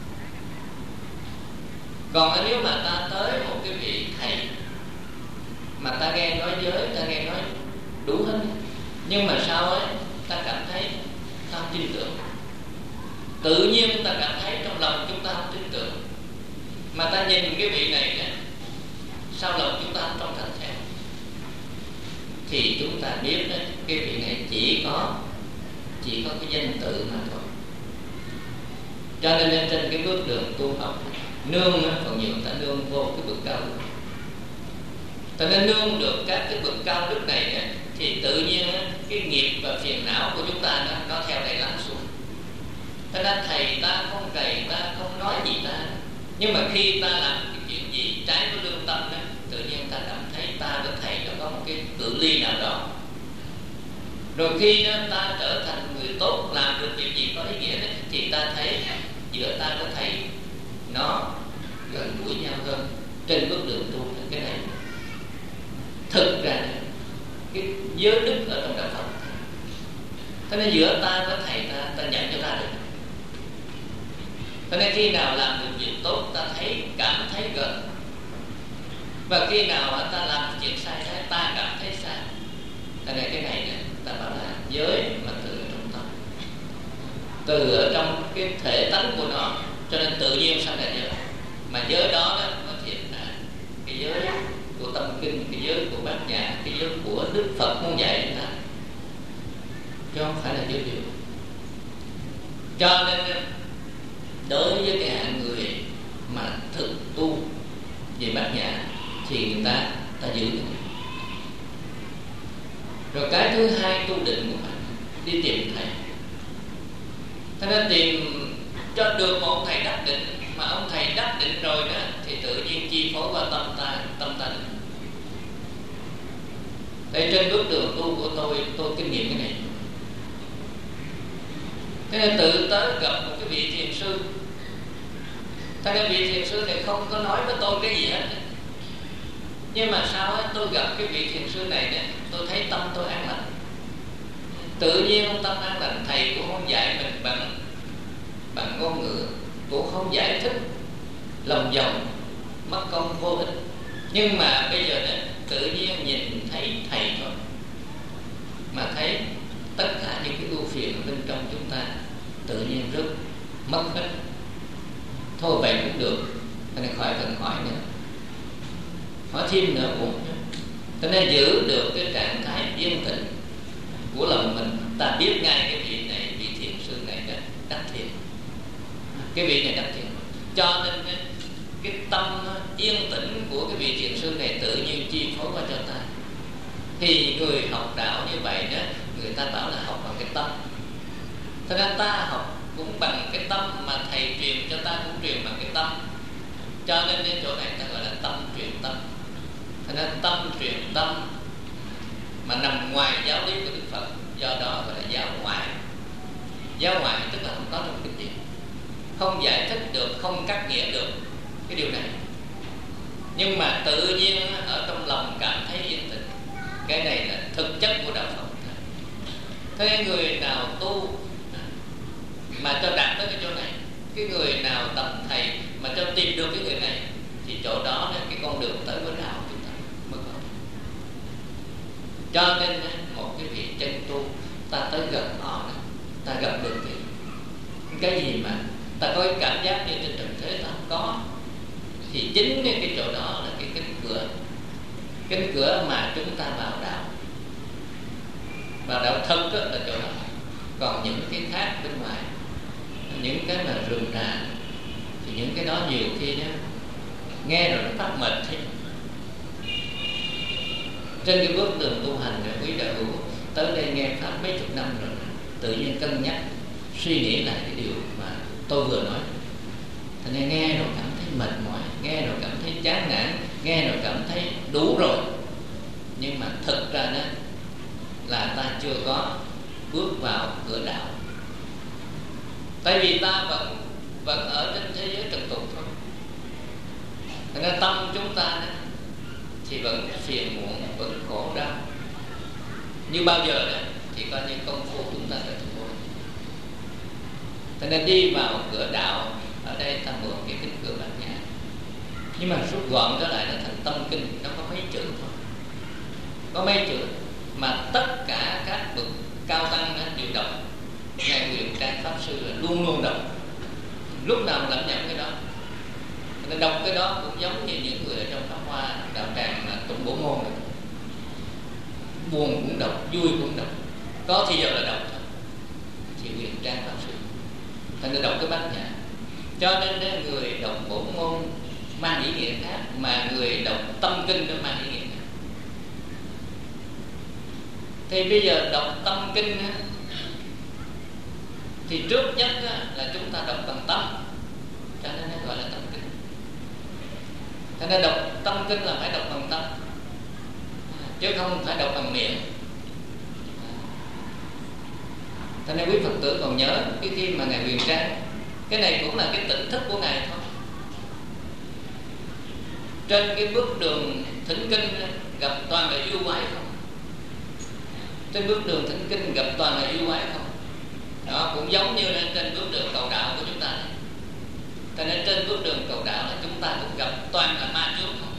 Còn nếu mà ta tới một cái vị thầy mà ta nghe nói giới, ta nghe nói đủ hết, nhưng mà sao ấy ta cảm thấy ta không tin tưởng. Tự nhiên ta cảm thấy trong lòng chúng ta không tin tưởng, mà ta nhìn cái vị này nè, sao lòng chúng ta không trong sạch theo, thì chúng ta biết đấy, cái vị này chỉ có chỉ có cái danh tự mà thôi. Cho nên trên cái bước đường tu học, nương còn nhiều ta nương vô cái bậc cao đức. Ta nên nương được các cái bậc cao đức này thì tự nhiên cái nghiệp và phiền não của chúng ta nó, nó theo đẩy lắng xuống. Thế nên thầy ta không cày ta, không nói gì ta, nhưng mà khi ta làm cái chuyện gì trái với lương tâm đó, tự nhiên ta cảm thấy ta với thầy nó có một cái cự ly nào đó. Rồi khi đó, ta trở thành người tốt, làm được việc gì có ý nghĩa đó, thì ta thấy giữa ta với thầy nó gần gũi nhau hơn trên bước đường tu. Cái này thực ra cái giới đức ở trong đạo Phật, cho nên giữa ta với thầy ta, ta nhận cho ta được. Cho nên khi nào làm được việc tốt, ta thấy cảm thấy gần, và khi nào ta làm chuyện sai trái, ta cảm thấy sai. Cho nên cái này ta bảo là giới mà từ trong tâm, từ ở trong cái thể tánh của nó, cho nên tự nhiên sanh ra giới. Mà giới đó, đó có thiệt là cái giới của tâm kinh, cái giới của Bát Nhã, cái giới của Đức Phật muốn dạy chúng ta, chứ không phải là giới điều. Cho nên đối với cái hạng người mà thực tu về Bát Nhã thì người ta ta giữ được. Rồi cái thứ hai, tu định của mình, đi tìm thầy. Thế nên tìm cho được một thầy đắc định, mà ông thầy đắc định rồi đó thì tự nhiên chi phối qua tâm ta, tâm ta định. Tại trên bước đường tu của tôi, tôi kinh nghiệm cái này. Thế nên tự tới gặp một cái vị thiền sư. Thế nên vị thiền sư này không có nói với tôi cái gì hết. Nhưng mà sao ấy, tôi gặp cái vị thiền sư này này, tôi thấy tâm tôi an lành. Tự nhiên tâm an lành. Thầy cũng không dạy mình bằng bằng ngôn ngữ, cũng không giải thích lòng vòng mất công vô ích. Nhưng mà bây giờ này, tự nhiên nhìn thấy thầy thôi mà thấy tất cả những cái ưu phiền ở bên trong chúng ta tự nhiên rất mất hết. Thôi vậy cũng được, cho nên khỏi cần hỏi nữa, hỏi thêm nữa cũng cho nên giữ được cái trạng thái yên tĩnh của lòng mình. Ta biết ngay cái vị này, vị thiền sư này đã đắc thiền, cái vị này đắc thiền. Cho nên cái, cái tâm yên tĩnh của cái vị thiền sư này tự nhiên chi phối qua cho ta. Thì người học đạo như vậy đó, người ta bảo là học bằng cái tâm. Thật ra ta học cũng bằng cái tâm, mà thầy truyền cho ta cũng truyền bằng cái tâm. Cho nên đến chỗ này ta gọi là tâm truyền tâm. Thật ra tâm truyền tâm mà nằm ngoài giáo lý của Đức Phật, do đó gọi là giáo ngoại. Giáo ngoại tức là không có trong kinh điển, không giải thích được, không cắt nghĩa được cái điều này. Nhưng mà tự nhiên ở trong lòng cảm thấy yên tĩnh. Cái này là thực chất của đạo Phật. Thế người nào tu mà cho đạt tới cái chỗ này, cái người nào tập thầy mà cho tìm được cái người này, thì chỗ đó là cái con đường tới với đạo chúng ta mới có. Cho nên một cái vị chân tu, ta tới gần họ, ta gặp được cái, cái gì mà ta có cái cảm giác như trên trần thế ta không có, thì chính cái, cái chỗ đó là cái cánh cửa, cánh cửa mà chúng ta vào đạo. Vào đạo thật đó là chỗ đó. Còn những cái khác bên ngoài, những cái mà rườm rà, thì những cái đó nhiều khi đó, nghe rồi nó phát mệt thế. Trên cái bước đường tu hành này, quý đạo hữu tới đây nghe pháp mấy chục năm rồi, tự nhiên cân nhắc suy nghĩ lại cái điều mà tôi vừa nói. Thành nên nghe rồi cảm thấy mệt mỏi, nghe rồi cảm thấy chán nản, nghe rồi cảm thấy đủ rồi. Nhưng mà thực ra đó là ta chưa có bước vào cửa đạo. Tại vì ta vẫn vẫn ở trên thế giới trần tục thôi. Thành ra tâm chúng ta đó, thì vẫn phiền muộn, vẫn khổ đau. Như bao giờ đó thì coi như công phu chúng ta đã thu hồi. Thành nên đi vào cửa đạo, ở đây ta mượn cái cánh cửa Bát Nhã. Nhưng mà rút gọn trở lại nó thành tâm kinh, nó có mấy chữ thôi, có mấy chữ mà tất cả các bậc cao tăng đó đều đọc. Ngài Huyền Trang Pháp Sư là luôn luôn đọc, lúc nào lẩm nhẩm cái đó. Nên đọc cái đó cũng giống như những người ở trong Pháp Hoa đạo tràng là tụng bổ môn này. Buồn cũng đọc, vui cũng đọc, có thì giờ là đọc thôi. Thì Huyền Trang Pháp Sư thành ra đọc cái Bát Nhã. Cho nên người đọc bổ môn mang ý nghĩa khác, mà người đọc tâm kinh nó mang ý nghĩa khác. Thì bây giờ đọc tâm kinh thì trước nhất là chúng ta đọc bằng tâm, cho nên nó gọi là tâm kinh. Cho nên đọc tâm kinh là phải đọc bằng tâm, chứ không phải đọc bằng miệng. Cho nên quý Phật tử còn nhớ cái khi mà Ngài Huyền Trang, cái này cũng là cái tỉnh thức của Ngài thôi. Trên cái bước đường thỉnh kinh gặp toàn là yêu quái không. Trên bước đường thỉnh kinh gặp toàn là yêu quái không. Đó cũng giống như là trên bước đường cầu đạo của chúng ta này. Cho nên trên bước đường cầu đạo là chúng ta cũng gặp toàn là ma trước không.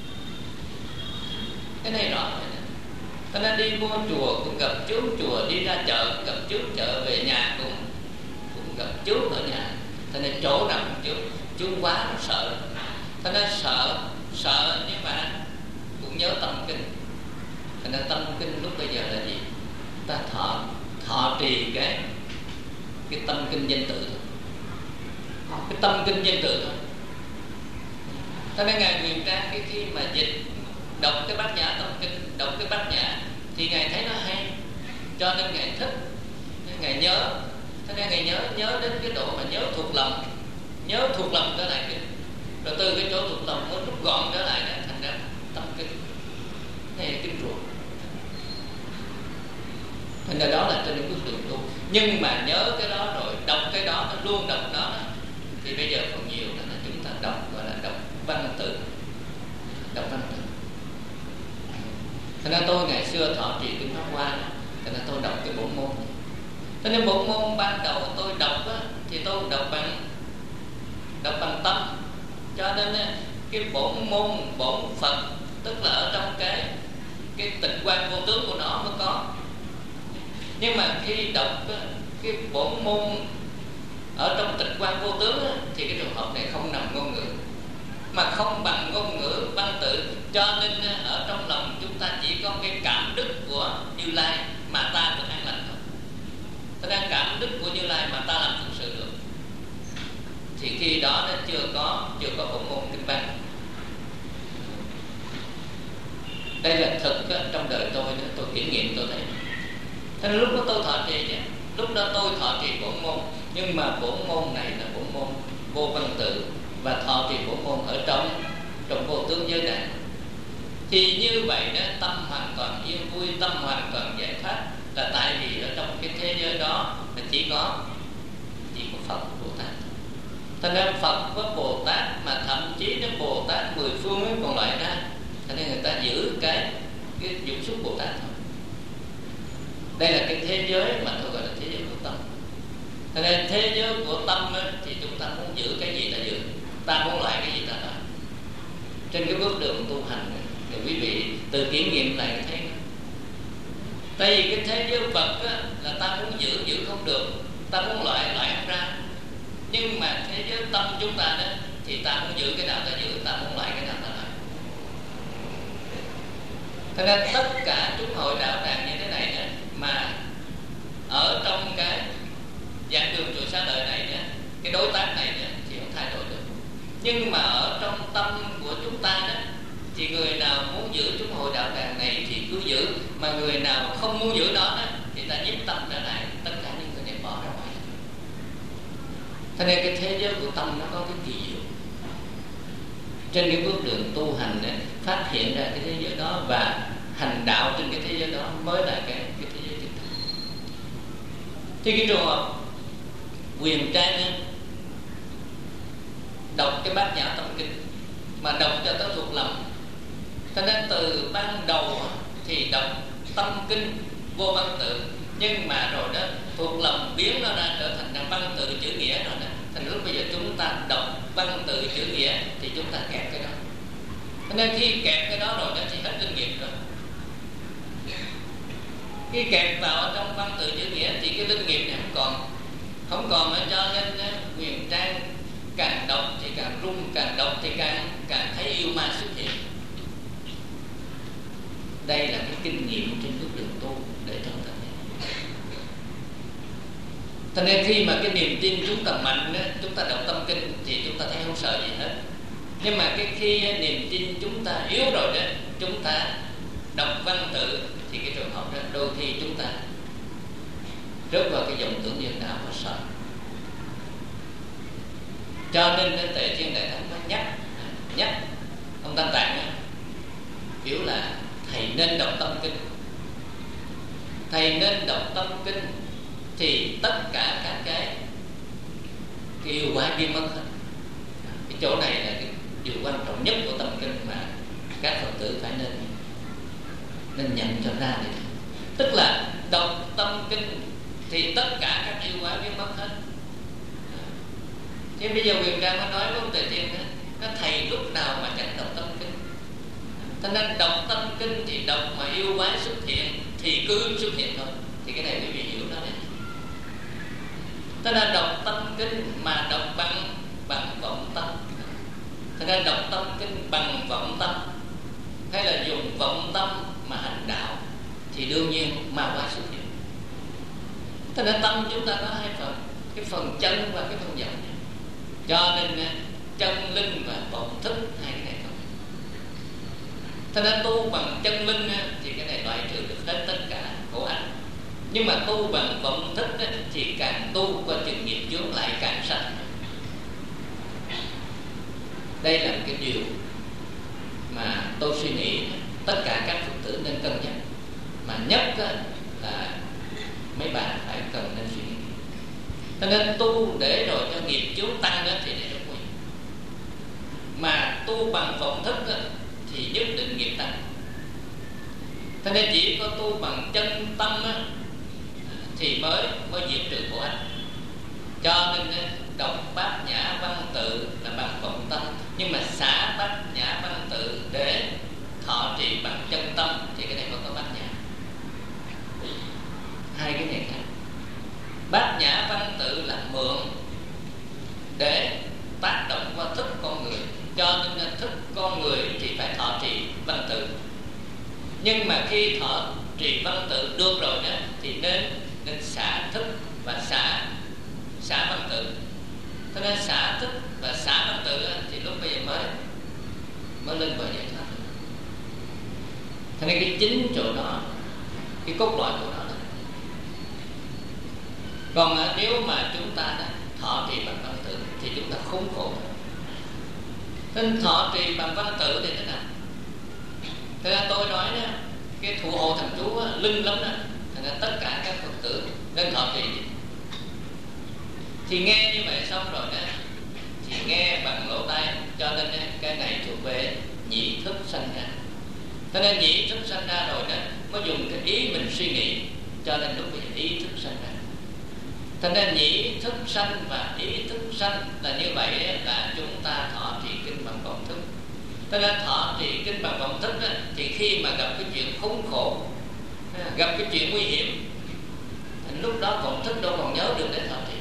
Cái này rõ rồi. Cho nên đi mua chùa cũng gặp trước chùa, đi ra chợ cũng gặp trước chợ, về nhà cũng cũng gặp trước ở nhà. Cho nên chỗ nào cũng trước, trước quá nó sợ. Cho nên sợ, sợ nhưng mà cũng nhớ tâm kinh. Cho nên tâm kinh lúc bây giờ là gì? Ta thọ thọ trì cái cái tâm kinh danh tự thôi, cái tâm kinh danh tự thôi. Cho nên Ngài Huyền Trang cái khi mà dịch đọc cái Bát Nhã tâm kinh, đọc cái Bát Nhã thì Ngài thấy nó hay, cho nên Ngài thích, nên Ngài nhớ. Cho nên Ngài nhớ nhớ đến cái độ mà nhớ thuộc lòng, nhớ thuộc lòng trở lại kinh, rồi từ cái chỗ thuộc lòng nó rút gọn trở lại đó thành ra tâm kinh. Này là kinh ruột, Thành ra đó là trên cái bước đường tu. Nhưng mà nhớ cái đó rồi, đọc cái đó, nó luôn đọc đó, đó thì bây giờ còn nhiều là chúng ta đọc gọi là đọc văn tự, đọc văn tự. Thành ra tôi ngày xưa thọ trì Kinh Pháp Hoa, thành ra tôi đọc cái bộ môn. Thế nên bộ môn ban đầu tôi đọc á, thì tôi đọc bằng đọc bằng tâm, cho nên cái bổn môn bổn Phật tức là ở trong cái cái tịch quan vô tướng của nó mới có. Nhưng mà khi đọc cái bổn môn ở trong tịch quan vô tướng thì cái trường hợp này không nằm ngôn ngữ, mà không bằng ngôn ngữ văn tự, cho nên ở trong lòng chúng ta chỉ có cái cảm đức của Như Lai mà ta được an lành thôi. Ta đang cảm đức của Như Lai mà ta làm thực sự được, thì khi đó nó chưa có chưa có bổn môn kinh văn. Đây là thực á, trong đời tôi đó, tôi kiểm nghiệm tôi thấy. Thế nên lúc đó tôi thọ trì chứ, lúc đó tôi thọ trì bổn môn, nhưng mà bổn môn này là bổn môn vô văn tự, và thọ trì bổn môn ở trong trong vô tướng giới này. Thì như vậy đó, tâm hoàn toàn yên vui, tâm hoàn toàn giải thoát, là tại vì ở trong cái thế giới đó là chỉ có chỉ có Phật Bồ Tát. Thành ra Phật với Bồ Tát, mà thậm chí đến Bồ Tát mười phương mới còn loại ra. Thành nên người ta giữ cái cái dụng xuất Bồ Tát thôi. Đây là cái thế giới mà tôi gọi là thế giới của tâm. Thành nên thế giới của tâm ấy, thì chúng ta muốn giữ cái gì ta giữ, ta muốn loại cái gì ta loại. Trên cái bước đường tu hành này, thì quý vị tự kiểm nghiệm lại thấy. Tại vì cái thế giới vật á, là ta muốn giữ giữ không được, ta muốn loại loại không ra. Nhưng mà thế giới tâm chúng ta đó, thì ta muốn giữ cái nào ta giữ, ta muốn loại cái nào ta loại. Thế nên tất cả chúng hội đạo tràng như thế này nè, mà ở trong cái giảng đường trụ xá đời này nè, cái đối tác này nè, thì không thay đổi được. Nhưng mà ở trong tâm của chúng ta đó, thì người nào muốn giữ chúng hội đạo tràng này thì cứ giữ, mà người nào không muốn giữ nó đó, thì ta nhiếp tâm trở lại, tất cả những người này bỏ ra ngoài. Thế nên cái thế giới của tâm nó có cái kỳ diệu. Trên cái bước đường tu hành này, phát hiện ra cái thế giới đó và hành đạo trên cái thế giới đó mới là cái, cái thế giới thực. Thì cái trường hợp Quyền Trang ấy, đọc cái Bát Nhã Tâm Kinh mà đọc cho tới thuộc lòng. Cho nên từ ban đầu thì đọc tâm kinh vô văn tự, nhưng mà rồi đó thuộc lòng biến nó ra trở thành là văn tự chữ nghĩa rồi đó. Thành lúc bây giờ chúng ta đọc văn tự chữ nghĩa thì chúng ta kẹt cái đó. Cho nên khi kẹt cái đó rồi đó thì hết kinh nghiệm rồi. Khi kẹt vào trong văn tự chữ nghĩa thì cái linh nghiệm này không còn, không còn nữa. Cho nên Quyền Trang càng đọc thì càng rung, càng đọc thì càng càng thấy yêu ma xuất hiện. Đây là cái kinh nghiệm trên bước đường tu để chúng ta. Cho nên khi mà cái niềm tin chúng ta mạnh đó, chúng ta đọc tâm kinh thì chúng ta thấy không sợ gì hết. Nhưng mà cái khi niềm tin chúng ta yếu rồi đó, chúng ta đọc văn tự thì cái trường hợp đó đôi khi chúng ta rớt vào cái dòng tưởng niệm đạo và sợ. Cho nên Tề Thiên Đại Thánh có nhắc nhắc ông Tam Tạng đó, kiểu là thầy nên đọc tâm kinh, thầy nên đọc tâm kinh thì tất cả các cái cái yêu quái biến mất hết. Cái chỗ này là cái điều quan trọng nhất của tâm kinh mà các Phật tử phải nên nên nhận cho ra đi. Tức là đọc tâm kinh thì tất cả các yêu quái biến mất hết. Chứ bây giờ Quyền Trang mới nói với ông Tề Thiên đó, nó thầy lúc nào mà chẳng đọc tâm kinh. Cho nên đọc tâm kinh thì đọc mà yêu quái xuất hiện thì cứ xuất hiện thôi. Thì cái này quý vị hiểu đó đấy. Cho nên đọc tâm kinh mà đọc bằng bằng vọng tâm. Cho nên đọc tâm kinh bằng vọng tâm, hay là dùng vọng tâm mà hành đạo thì đương nhiên ma quái xuất hiện. Cho nên tâm chúng ta có hai phần, cái phần chân và cái phần vọng. Cho nên chân linh và vọng thức hai cái này thôi. Cho nên tu bằng chân linh thì cái này loại trừ được hết tất cả khổ ách. Nhưng mà tu bằng vọng thức thì càng tu qua chừng nghiệp chướng lại càng sạch. Đây là cái điều mà tôi suy nghĩ tất cả các Phật tử nên cân nhắc. Mà nhất là bạn phải cần nên suy nghĩ. Cho nên tu để rồi cho nghiệp chướng tăng đó thì rất nguy. Mà tu bằng vọng thức đó, thì nhất định nghiệp tăng. Cho nên chỉ có tu bằng chân tâm đó, thì mới mới diệt trừ khổ ách. Cho nên đọc bát nhã văn tự là bằng vọng tâm, nhưng mà xả bát nhã văn tự để thọ trì bằng chân tâm thì cái này mới có bát nhã. Hai cái này khác. Bát nhã văn tự là mượn để tác động qua thức con người, cho nên là thức con người thì phải thọ trì văn tự. Nhưng mà khi thọ trì văn tự được rồi đó thì nên nên xả thức và xả xả văn tự. Cho nên xả thức và xả văn tự thì lúc bây giờ mới mới lên bờ giải thoát. Cho nên cái chính chỗ đó, cái cốt lõi của nó đó. Còn nếu mà chúng ta đã thọ trì bằng văn tự thì chúng ta khốn khổ. Nên thọ trì bằng văn tự thì thế nào? Thế ra tôi nói đó, cái thủ hộ thần chú á, lưng lắm đó. Thành ra tất cả các Phật tử nên thọ trì. Thì nghe như vậy xong rồi đó, thì nghe bằng lỗ tai, cho nên cái này thuộc về nhĩ thức sanh ra. Cho nên nhĩ thức sanh ra rồi đó mới dùng cái ý mình suy nghĩ, cho nên lúc bây giờ ý thức sanh ra. Cho nên nhĩ thức sanh và ý thức sanh là như vậy, là chúng ta thọ trì kinh bằng vọng thức. Cho nên thọ trì kinh bằng vọng thức đó, thì khi mà gặp cái chuyện khốn khổ, gặp cái chuyện nguy hiểm, thì lúc đó vọng thức đâu còn nhớ được đến thọ trì.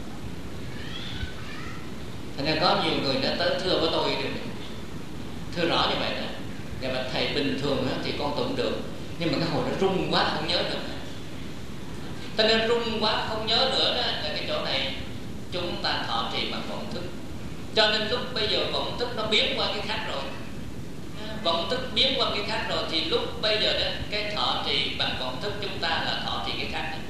Thành ra có nhiều người đã tới thưa với tôi được, thưa rõ như vậy đó. Và mà thầy bình thường thì con tụng được, nhưng mà cái hồi nó rung quá không nhớ được. Cho nên rung quá không nhớ nữa đó, là cái chỗ này chúng ta thọ trì bằng vọng thức. Cho nên lúc bây giờ vọng thức nó biến qua cái khác rồi, vọng thức biến qua cái khác rồi, thì lúc bây giờ đó cái thọ trì bằng vọng thức chúng ta là thọ trì cái khác này.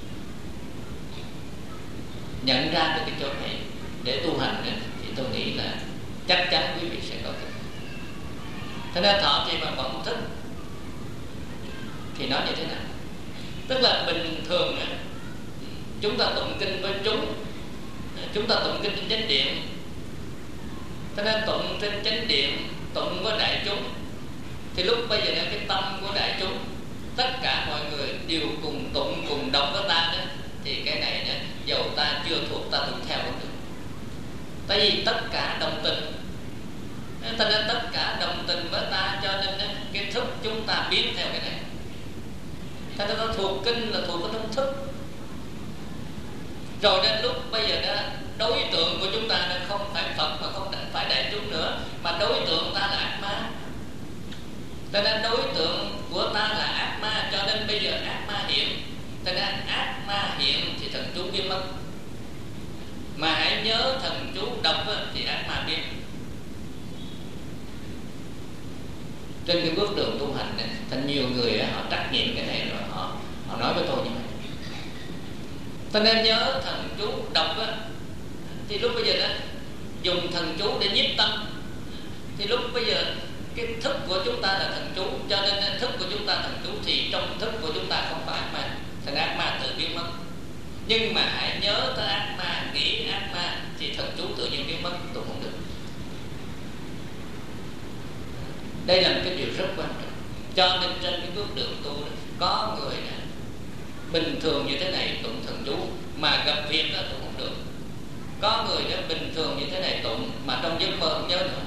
Nhận ra được cái chỗ này để tu hành đó, thì tôi nghĩ là chắc chắn quý vị sẽ có được. Thế nên thọ trì bằng vọng thức thì nó như thế nào? Tức là bình thường chúng ta tụng kinh với chúng, chúng ta tụng kinh trên chánh điện. Thế nên tụng trên chánh điện, tụng với đại chúng, thì lúc bây giờ cái tâm của đại chúng, tất cả mọi người đều cùng tụng, cùng đọc với ta đó, thì cái này đó, dầu ta chưa thuộc ta tụng theo cũng được. Tại vì tất cả đồng tình, cho nên tất cả đồng tình với ta, cho nên cái thức chúng ta biến theo cái này. Cho nên nó thuộc kinh là thuộc cái trong thức. Rồi đến lúc bây giờ đó, đối tượng của chúng ta là không phải Phật mà không phải đại chúng nữa, mà đối tượng ta là ác ma. Cho nên đối tượng của ta là ác ma, cho nên bây giờ ác ma hiện. Cho nên ác ma hiện thì thần chú biến mất. Mà hãy nhớ thần chú đọc thì ác ma biến. Trên cái bước đường tu hành này, thành nhiều người họ trắc nghiệm cái này rồi họ họ nói với tôi như vậy. Cho nên nhớ thần chú đọc á, thì lúc bây giờ đó dùng thần chú để nhiếp tâm, thì lúc bây giờ cái thức của chúng ta là thần chú, cho nên thức của chúng ta thần chú, thì trong thức của chúng ta không có ác ma, thành ác ma tự biến mất. Nhưng mà hãy nhớ tới ác ma, nghĩ ác ma, thì thần chú tự nhiên biến mất, tôi không được. Đây là một cái điều rất quan trọng. Cho nên trên cái bước đường tu đó, có người này, bình thường như thế này tụng thần chú, mà gặp việc đó tụng không được. Có người đó bình thường như thế này tụng, mà trong giấc mơ không nhớ nữa.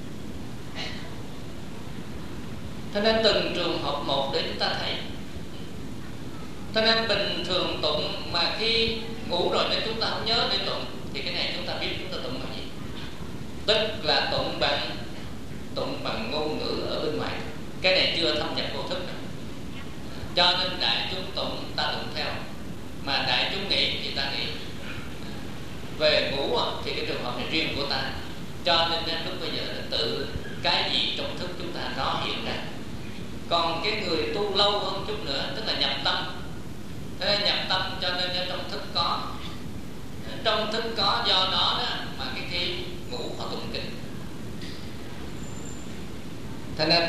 Cho nên từng trường hợp một để chúng ta thấy. Cho nên bình thường tụng, mà khi ngủ rồi nếu chúng ta không nhớ để tụng, thì cái này chúng ta biết chúng ta tụng bằng gì. Tức là tụng bằng tụng bằng ngôn ngữ ở bên ngoài, cái này chưa thâm nhập vô thức nữa. Cho nên đại chúng tụng ta tụng theo, mà đại chúng nghĩ thì ta nghĩ. Về ngủ thì cái trường hợp này riêng của ta, cho nên đến lúc bây giờ là tự cái gì trong thức chúng ta nó hiện ra. Còn cái người tu lâu hơn chút nữa, tức là nhập tâm. Thế nên nhập tâm cho nên trong thức có, trong thức có, do đó đó mà cái khi ngủ họ tụng kinh. Thế nên